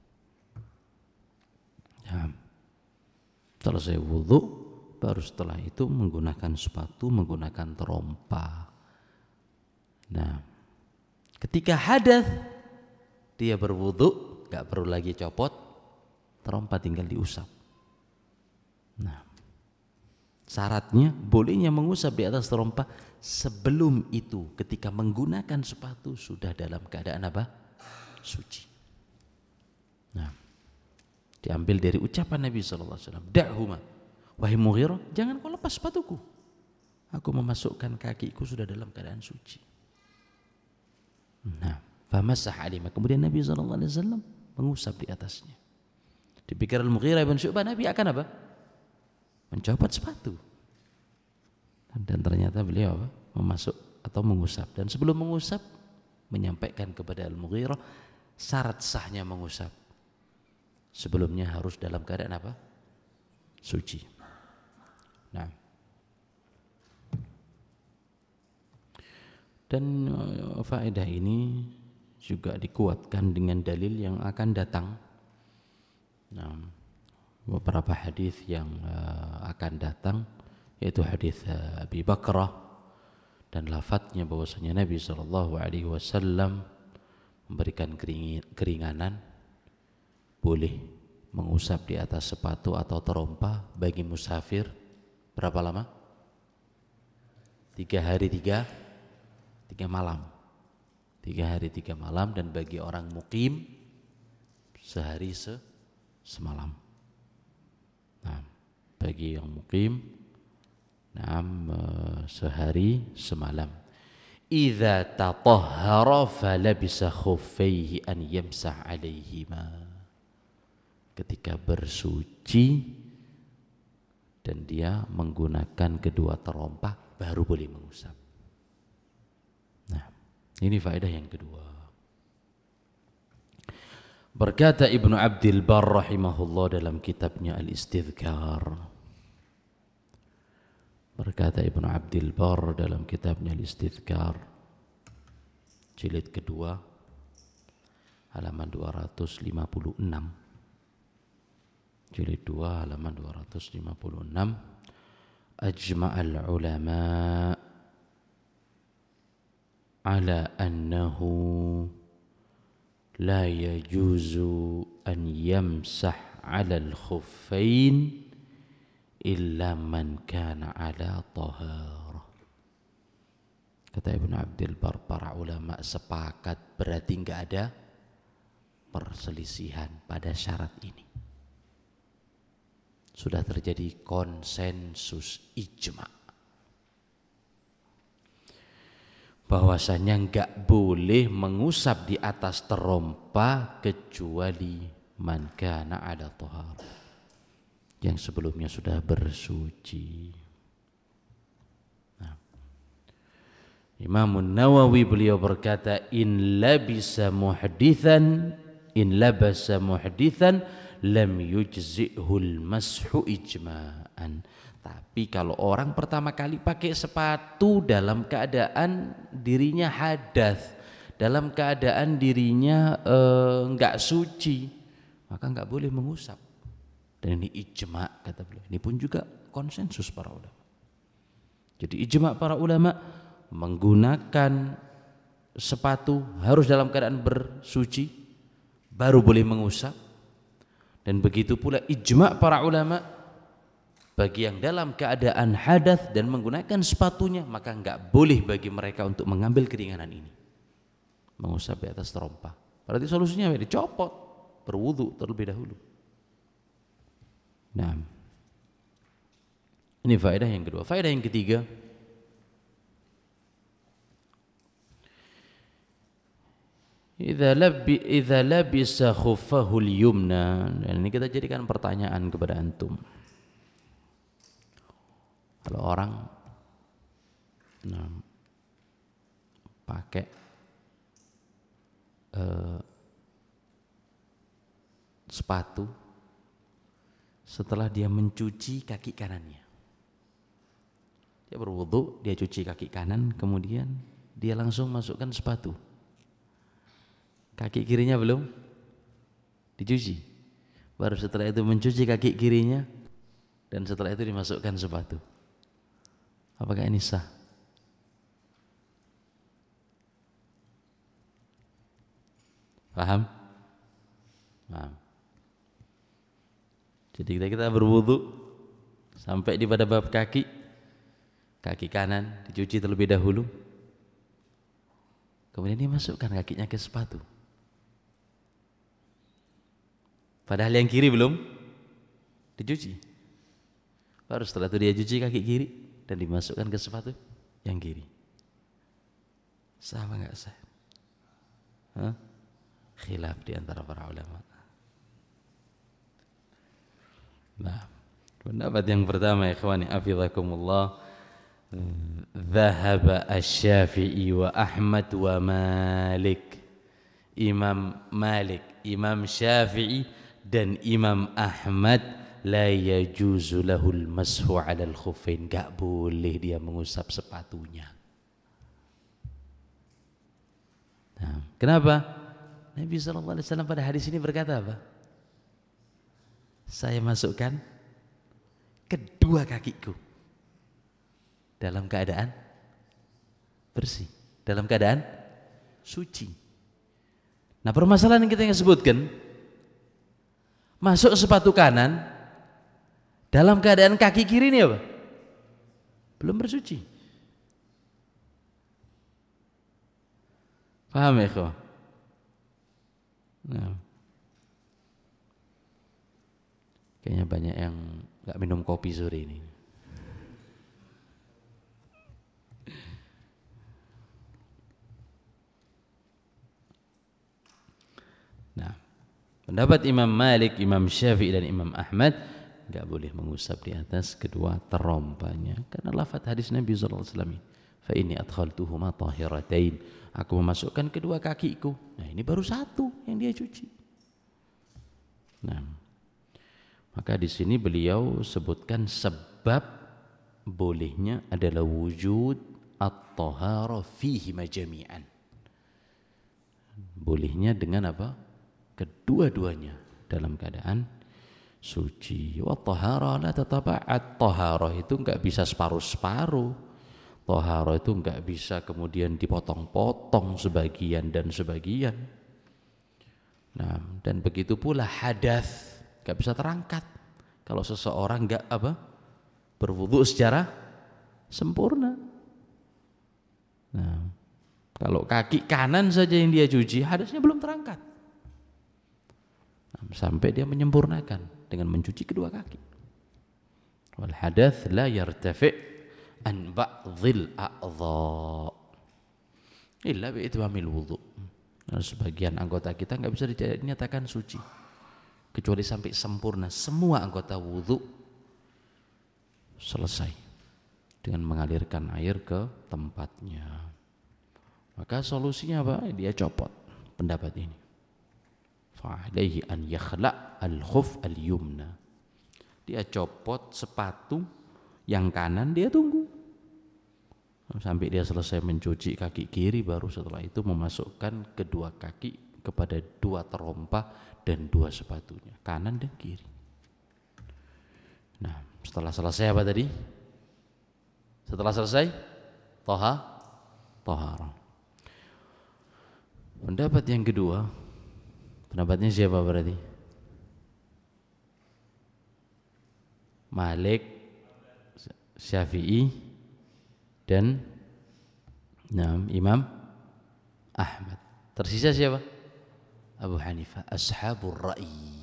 Selesai wudu, baru setelah itu menggunakan sepatu, menggunakan terompa. Nah, ketika hadas dia berwudu, gak perlu lagi copot terompa, tinggal diusap. Nah, syaratnya bolehnya mengusap di atas terompa. Sebelum itu, ketika menggunakan sepatu sudah dalam keadaan apa? Suci. Nah, diambil dari ucapan Nabi sallallahu alaihi wasallam, da'huma wahai Mughirah, jangan kau lepas sepatuku, aku memasukkan kakiku sudah dalam keadaan suci. Nah, famasah alima, kemudian Nabi sallallahu alaihi wasallam mengusap di atasnya. Dipikir Al-Mughirah bin Syu'bah Nabi akan apa? Mencopot sepatu. Dan ternyata beliau apa? Memasuk atau mengusap. Dan sebelum mengusap menyampaikan kepada Al-Mughirah syarat sahnya mengusap. Sebelumnya harus dalam keadaan apa? Suci. Nah, dan faedah ini juga dikuatkan dengan dalil yang akan datang. Nah, beberapa hadis yang akan datang, yaitu hadis Abi Bakrah, dan lafadznya bahwasanya Nabi SAW memberikan keringanan, boleh mengusap di atas sepatu atau terompa bagi musafir berapa lama? 3 hari 3 malam. 3 hari 3 malam, dan bagi orang mukim sehari semalam. Nah, bagi yang mukim sehari semalam. Idza tatahhara falabisa khuffaihi an yamsah alaihima. ketika bersuci dan dia menggunakan kedua terompah baru boleh mengusap. Nah, ini faedah yang kedua. Berkata Ibnu Abdil Barr rahimahullah dalam kitabnya Al-Istidhkar. Berkata Ibnu Abdil Barr dalam kitabnya Al-Istidhkar, jilid kedua, halaman 256. Jilid 2 halaman 256. Ajma'al ulama ala annahu la yajuzu an yamsah 'ala al-khuffain illa man kana 'ala taharah. Kata Ibnu Abdil Barr, para ulama sepakat, berarti enggak ada perselisihan pada syarat ini. Sudah terjadi konsensus ijma bahwasanya enggak boleh mengusap di atas terompa kecuali man kana ala thahar, yang sebelumnya sudah bersuci. Nah, Imam Nawawi beliau berkata, in labasa muhdithan lam yujzi'hul mashu ijma'an. Tapi kalau orang pertama kali pakai sepatu dalam keadaan dirinya hadas, dalam keadaan dirinya enggak suci, maka enggak boleh mengusap. Dan ini ijma' kata beliau. Ini pun juga konsensus para ulama. Jadi ijma' para ulama menggunakan sepatu harus dalam keadaan bersuci baru boleh mengusap. Dan begitu pula ijma' para ulama bagi yang dalam keadaan hadas dan menggunakan sepatunya, maka enggak boleh bagi mereka untuk mengambil keringanan ini, mengusap di atas terompa. Berarti solusinya dicopot, berwudu terlebih dahulu. Nah, ini faedah yang kedua. Faedah yang ketiga, idza labisa khuffahul yumna. Dan ini kita jadikan pertanyaan kepada antum. Kalau orang pakai sepatu setelah dia mencuci kaki kanannya, dia berwudu, dia cuci kaki kanan, kemudian dia langsung masukkan sepatu. Kaki kirinya belum dicuci, baru setelah itu mencuci kaki kirinya, dan setelah itu dimasukkan sepatu. Apakah ini sah? Paham? Paham. Jadi kita berwudu sampai di pada bab kaki kanan dicuci terlebih dahulu, kemudian dimasukkan kakinya ke sepatu. Padahal yang kiri belum dicuci. Baru setelah itu dia cuci kaki kiri dan dimasukkan ke sepatu yang kiri. Sah apa enggak sah? Khilaf di antara para ulama. Nah, pendapat yang pertama, ikhwani hafizakumullah, dhahaba asy-Syafi'i wa Ahmad wa Malik. Imam Malik, Imam Syafi'i dan Imam Ahmad, la yajuzu lahul mashu 'alal khuffain, enggak boleh dia mengusap sepatunya. Nah, kenapa? Nabi sallallahu alaihi wasallam pada hadis ini berkata apa? Saya masukkan kedua kakiku dalam keadaan bersih, dalam keadaan suci. Nah, permasalahan yang kita sebutkan, masuk sepatu kanan dalam keadaan kaki kiri ini apa? Belum bersuci. Paham ya, ikhwah? Nah, kayaknya banyak yang nggak minum kopi sore ini. Nah, Pendapat Imam Malik, Imam Syafi'i dan Imam Ahmad enggak boleh mengusap di atas kedua terompanya karena lafaz hadis Nabi sallallahu alaihi wasallam, fa inni adkhaltuhuma tahiratain, aku memasukkan kedua kakiku. Nah, ini baru satu yang dia cuci. Nah, maka di sini beliau sebutkan sebab bolehnya adalah wujud at-tahara fihi majami'an. Bolehnya dengan apa? Kedua-duanya dalam keadaan suci. Wa tahara la tataba'at. Tahara itu enggak bisa separuh-separuh. Tahara itu enggak bisa kemudian dipotong-potong sebagian dan sebagian. Nah, dan begitu pula hadas enggak bisa terangkat. Kalau seseorang enggak berwudu secara sempurna. Nah, kalau kaki kanan saja yang dia cuci, hadasnya belum terangkat. Sampai dia menyempurnakan dengan mencuci kedua kaki. Wal hadath la yartafi' an ba'dhil a'dha illa bi itmamil wudu. Sebagian anggota kita enggak bisa dinyatakan suci kecuali sampai sempurna semua anggota wudu selesai dengan mengalirkan air ke tempatnya. Maka solusinya apa? Dia copot pendapat ini. Fa'alaihi an yakhla' al-khuf al-yumna. Dia copot sepatu yang kanan, dia tunggu sampai dia selesai mencuci kaki kiri, baru setelah itu memasukkan kedua kaki kepada dua terompa dan dua sepatunya, kanan dan kiri. Nah, setelah selesai apa tadi? Setelah selesai taharah. Pendapat yang kedua, pendapatnya siapa berarti? Malik, Syafi'i dan Imam Ahmad. Tersisa siapa? Abu Hanifah, ashabur ra'i.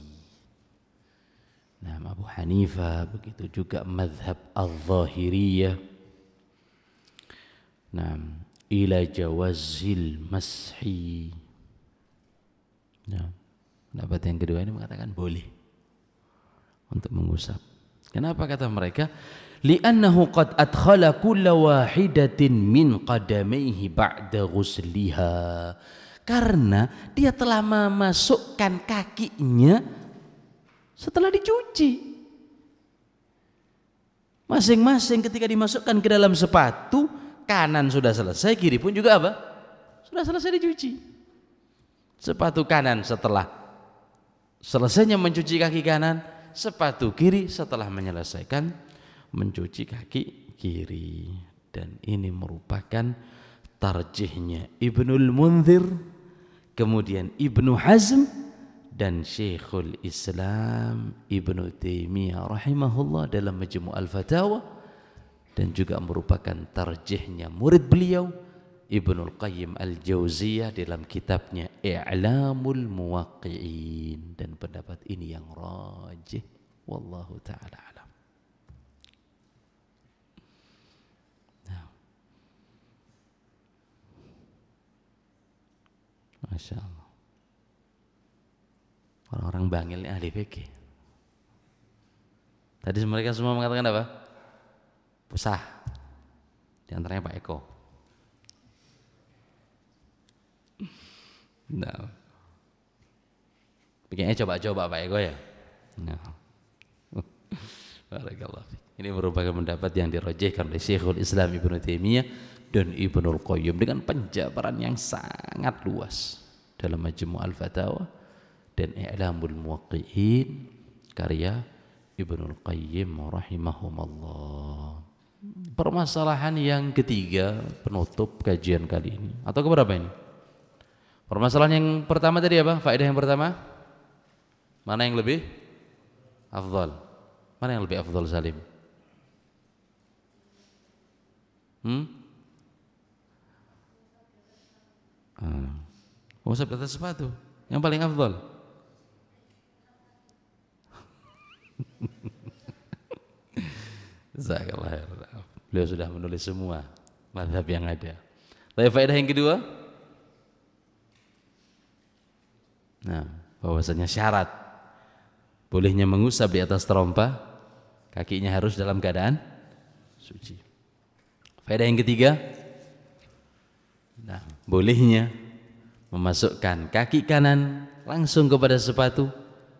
Abu Hanifah, begitu juga mazhab al-Zahiriyah. Ila jawazil mashi. Pendapat yang kedua ini mengatakan boleh untuk mengusap. Kenapa kata mereka? Li'annahu qad adkhala kulla wahidatin min qadamaihi ba'da ghusliha. Karena dia telah memasukkan kakinya setelah dicuci. Masing-masing ketika dimasukkan ke dalam sepatu, kanan sudah selesai, kiri pun juga apa? Sudah selesai dicuci. Sepatu kanan setelah selesainya mencuci kaki kanan, sepatu kiri setelah menyelesaikan mencuci kaki kiri. Dan ini merupakan tarjihnya Ibnul Munzir, kemudian Ibnu Hazm dan Syekhul Islam Ibnu Taimiyah rahimahullah dalam Majmu' al-Fatawa, dan juga merupakan tarjihnya murid beliau Ibnul Qayyim al-Jauziyah dalam kitabnya I'lamul Muwaqqi'in. Dan pendapat ini yang rajih, wallahu ta'ala alam. Masya Allah, orang-orang bangil ini ahli fikih. Tadi mereka semua mengatakan apa? Sah. Di antaranya Pak Eko. Nah, bikinnya coba-coba Pak Eko ya. Nah. Barakallahu fiik. Ini merupakan pendapat yang dirajihkan oleh Syekhul Islam Ibnu Taimiyah dan Ibnul Qayyim dengan penjabaran yang sangat luas dalam Majmu' al-Fatawa dan I'lamul Muwaqqi'in karya Ibnul Qayyim rahimahumullah. Permasalahan yang ketiga penutup kajian kali ini, atau keberapa ini? Permasalahan yang pertama tadi apa? Faedah yang pertama? Mana yang lebih afdal? Mana yang lebih afdal, Salim? Usap di atas sepatu yang paling afdal. Jazakallah. Beliau sudah menulis semua mazhab yang ada. Tapi faedah yang kedua, bahwasanya syarat bolehnya mengusap di atas terompa, kakinya harus dalam keadaan suci. Faedah yang ketiga, bolehnya memasukkan kaki kanan langsung kepada sepatu,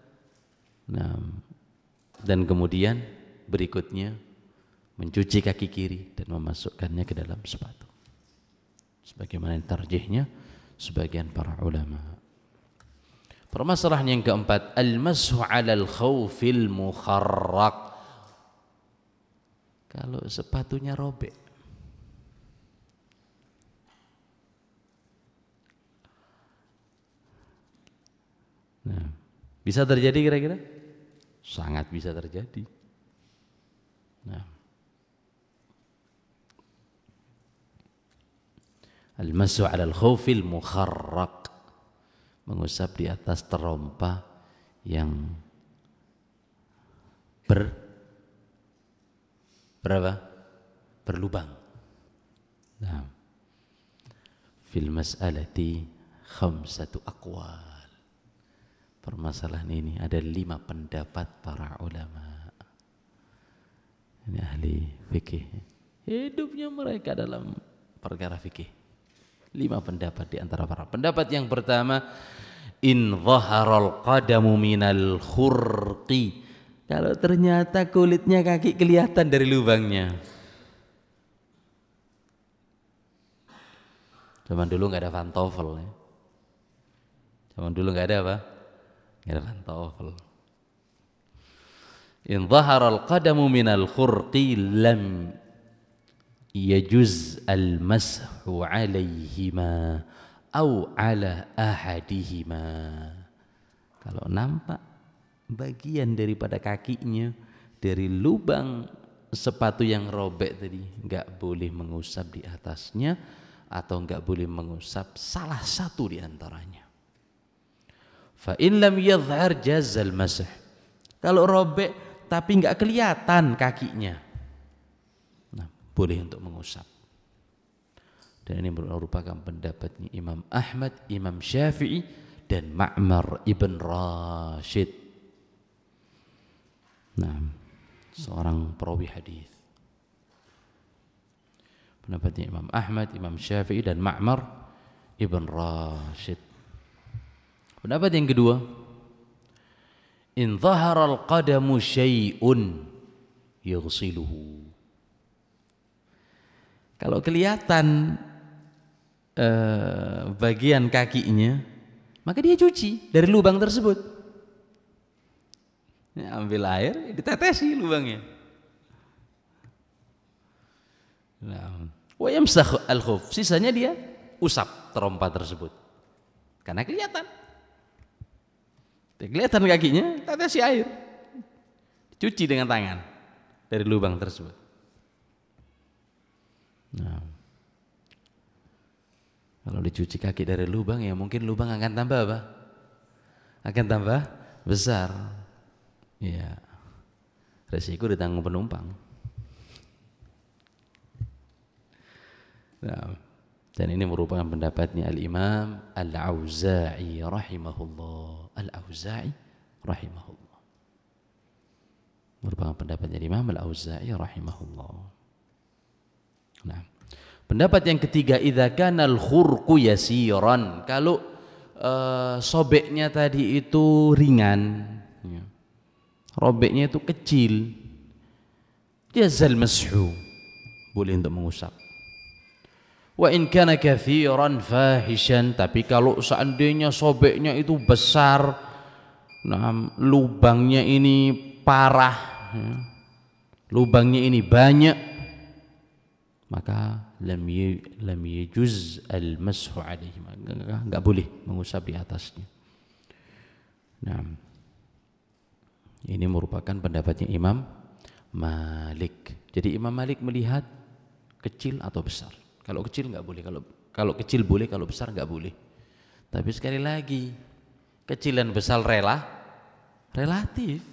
dan kemudian berikutnya mencuci kaki kiri dan memasukkannya ke dalam sepatu. Sebagaimana tarjihnya sebagian para ulama. Permasalahan yang keempat, al-mashu 'alal khawfil mukharraq. Kalau sepatunya robek, bisa terjadi kira-kira? Sangat bisa terjadi. Al-mashu 'alal khawfil mukharraq, mengusap di atas terompa yang berlubang. Fil mas'alati khamsatu aqwal. Permasalahan ini ada 5 pendapat para ulama. Ini ahli fikih. Hidupnya mereka dalam perkara fikih. 5 pendapat di antara para pendapat. Yang pertama, in dhaharal qadamu minal khurqi. Kalau ternyata kulitnya kaki kelihatan dari lubangnya. Zaman dulu nggak ada pantofel ya. Zaman dulu nggak ada apa? Nggak ada pantofel. In dhaharal qadamu minal khurqi lam yajuz al-mashu 'alaihima au 'ala ahadihima. Kalau nampak bagian daripada kakinya dari lubang sepatu yang robek tadi, enggak boleh mengusap di atasnya atau enggak boleh mengusap salah satu di antaranya. Fa in lam yadhhar jazal masih. Kalau robek tapi enggak kelihatan kakinya, boleh untuk mengusap. Dan ini merupakan pendapatnya Imam Ahmad, Imam Syafi'i, dan Ma'mar ibn Rashid. Seorang perawi hadis. Pendapatnya Imam Ahmad, Imam Syafi'i, dan Ma'mar ibn Rashid. Pendapat yang kedua, in dhaharal qadamu syai'un yughsiluhu. Kalau kelihatan bagian kakinya, maka dia cuci dari lubang tersebut. Ya, ambil air, ditetesi lubangnya. Wa yamsakh al-khuf, sisanya dia usap terompa tersebut. Karena kelihatan kakinya, tetesi air, cuci dengan tangan dari lubang tersebut. Kalau dicuci kaki dari lubang, ya mungkin lubang akan tambah apa? Akan tambah besar. Ya, resiko ditanggung penumpang. Dan ini merupakan pendapatnya Al-Imam Al-Auza'i rahimahullah. Al-Auza'i rahimahullah. Merupakan pendapatnya Imam Al-Auza'i rahimahullah. Pendapat yang ketiga, idza kana al-khurqu yasiran, kalau sobeknya tadi itu ringan, robeknya itu kecil, jazal mashu, boleh untuk mengusap. Wa in kana kathiran fahishan, tapi kalau seandainya sobeknya itu besar, lubangnya ini parah, lubangnya ini banyak, maka lam yajuz al-mashu alaihi, enggak boleh mengusap di atasnya. Ini merupakan pendapatnya Imam Malik. Jadi Imam Malik melihat kecil atau besar. Kalau kecil enggak boleh, kalau kecil boleh, kalau besar enggak boleh. Tapi sekali lagi, kecil dan besar relatif.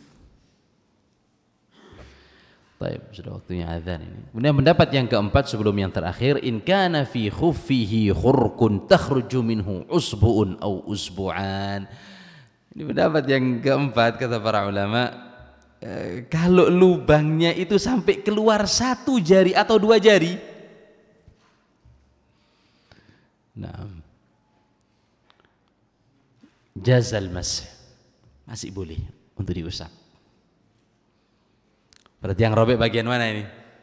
Baik, sudah waktunya azan ini. Kemudian pendapat yang keempat sebelum yang terakhir, in kana fi khuffihi khurqun takhruju minhu usbu'un aw usbu'an. Ini pendapat yang keempat kata para ulama, kalau lubangnya itu sampai keluar 1 jari atau 2 jari, nah, jazal masih boleh untuk diusap. Berarti yang robek bagian mana ini?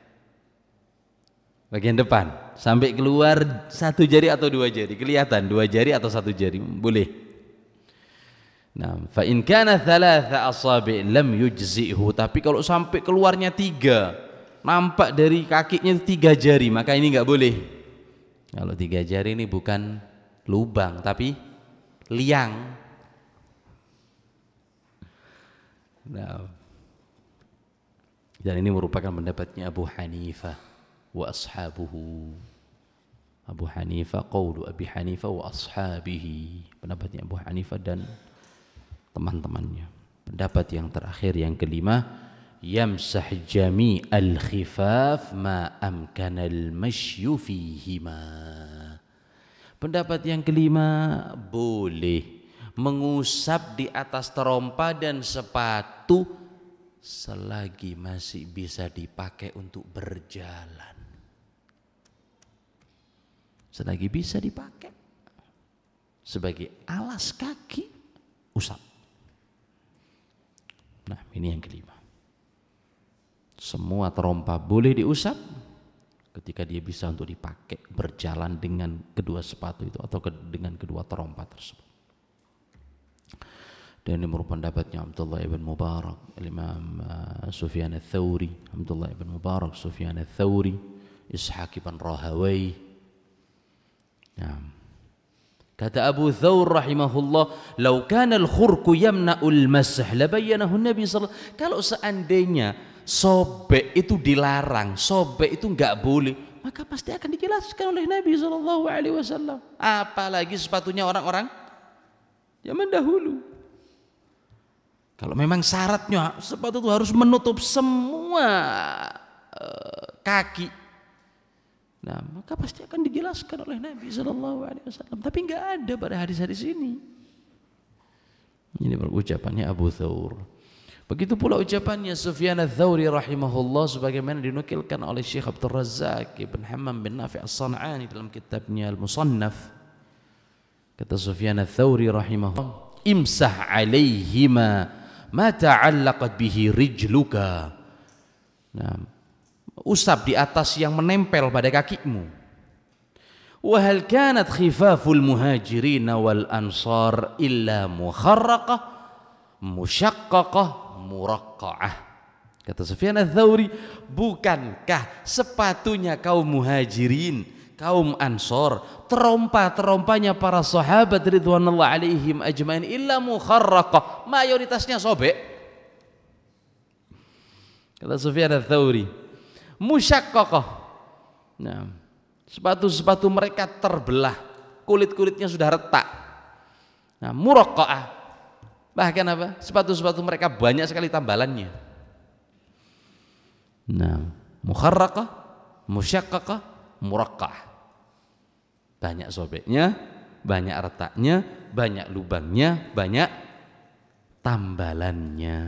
Bagian depan, sampai keluar 1 jari atau 2 jari, kelihatan 2 jari atau 1 jari, boleh. Nah, fa in kana 3 asabi' lam yujzi'hu, tapi kalau sampai keluarnya 3, nampak dari kakinya 3 jari, maka ini enggak boleh. Kalau 3 jari ini bukan lubang tapi liang. Nah, dan ini merupakan pendapatnya Abu Hanifah wa ashabuhu. Abu Hanifah, qaulu Abi Hanifah wa ashabihi, pendapatnya Abu Hanifah dan teman-temannya. Pendapat yang terakhir yang kelima, yamsah jami'al khifaf ma amkana al-mashyu fihima. Pendapat yang kelima, boleh mengusap di atas terompa dan sepatu selagi masih bisa dipakai untuk berjalan. Selagi bisa dipakai sebagai alas kaki, usap. Nah, ini yang kelima. Semua terompa boleh diusap ketika dia bisa untuk dipakai berjalan dengan kedua sepatu itu atau dengan kedua terompa tersebut. Dan ini merupakan pendapatnya Abdullah ibn Mubarak, Imam Sufyan al-Thawri, Abdullah ibn Mubarak, Sufyan al-Thawri, Ishaq ibn Rahawai. Nah, kata Abu Thawr rahimahullah, "Lau kana al-khurqu yamna'ul masah labayyanahu Nabi sallallahu alaihi wasallam." Kalau seandainya sobek itu dilarang, sobek itu enggak boleh, maka pasti akan dijelaskan oleh Nabi sallallahu alaihi wasallam. Apalagi sepatunya orang-orang zaman dahulu. Kalau memang syaratnya sepatu itu harus menutup semua kaki, nah maka pasti akan dijelaskan oleh Nabi SAW. Tapi enggak ada pada hadis-hadis ini. Ini ucapannya Abu Thawr. Begitu pula ucapannya Sufyan al-Thawri rahimahullah, sebagaimana dinukilkan oleh Syekh Abdul Razzaq ibn Hammam bin Nafi' as-San'ani dalam kitabnya Al-Musannaf. Kata Sufyan al-Thawri rahimahullah, imsah alaihima ma ta'allaqat bihi rijluka. Nah, usap di atas yang menempel pada kakimu. Wa hal kanat khifaful muhajirin wal ansar illa mukharraqah musyaqqaqah muraqqa'ah. Kata Sufyan ats-Tsauri, bukankah sepatunya kaum muhajirin, kaum ansor, terompa-terompanya para sahabat ridwanullah alaihim ajmain illa mukharraqah, mayoritasnya sobek. Kata Sufyan ats-Tsauri, musyaqqaqah. Nah, sepatu-sepatu mereka terbelah, kulit-kulitnya sudah retak. Nah, muraqqa'ah, bahkan apa? Sepatu-sepatu mereka banyak sekali tambalannya. Nah, mukharraqah, musyaqqaqah, muraqqa'ah. Banyak sobeknya, banyak retaknya, banyak lubangnya, banyak tambalannya.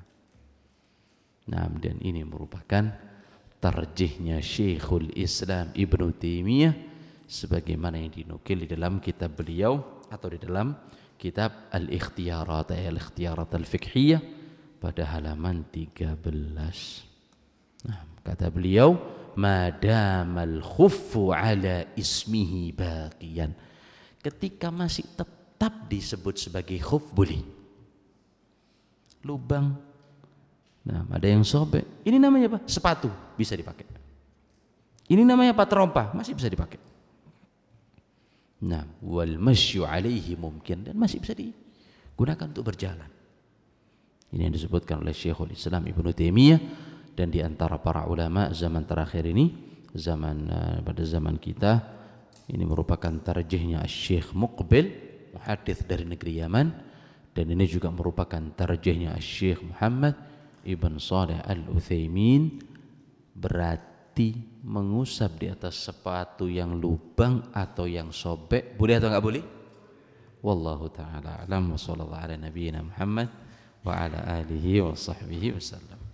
Nah, dan ini merupakan tarjihnya Syekhul Islam Ibnu Taimiyah sebagaimana yang dinukil di dalam kitab beliau atau di dalam kitab Al-Ikhtiyarat Al-Fiqhiyah pada halaman 13. Nah, kata beliau, madamal khuffu ala ismihi baqiyan, ketika masih tetap disebut sebagai khuf boleh. Lubang, nah ada yang sobek, ini namanya apa? Sepatu, bisa dipakai. Ini namanya apa? Terompa, masih bisa dipakai. Nah, wal masyu alaihi mumkin, dan masih bisa digunakan untuk berjalan. Ini yang disebutkan oleh Syekhul Islam Ibnu Taimiyah. Dan di antara para ulama zaman terakhir ini, pada zaman kita, ini merupakan tarjihnya Syekh Muqbil, muhadits dari negeri Yaman, dan ini juga merupakan tarjihnya Syekh Muhammad Ibn Shalih Al-Utsaimin. Berarti mengusap di atas sepatu yang lubang atau yang sobek boleh atau enggak boleh? Wallahu taala a'lam wa sallallahu ala nabiyyina Muhammad wa ala alihi wa sahbihi wasallam.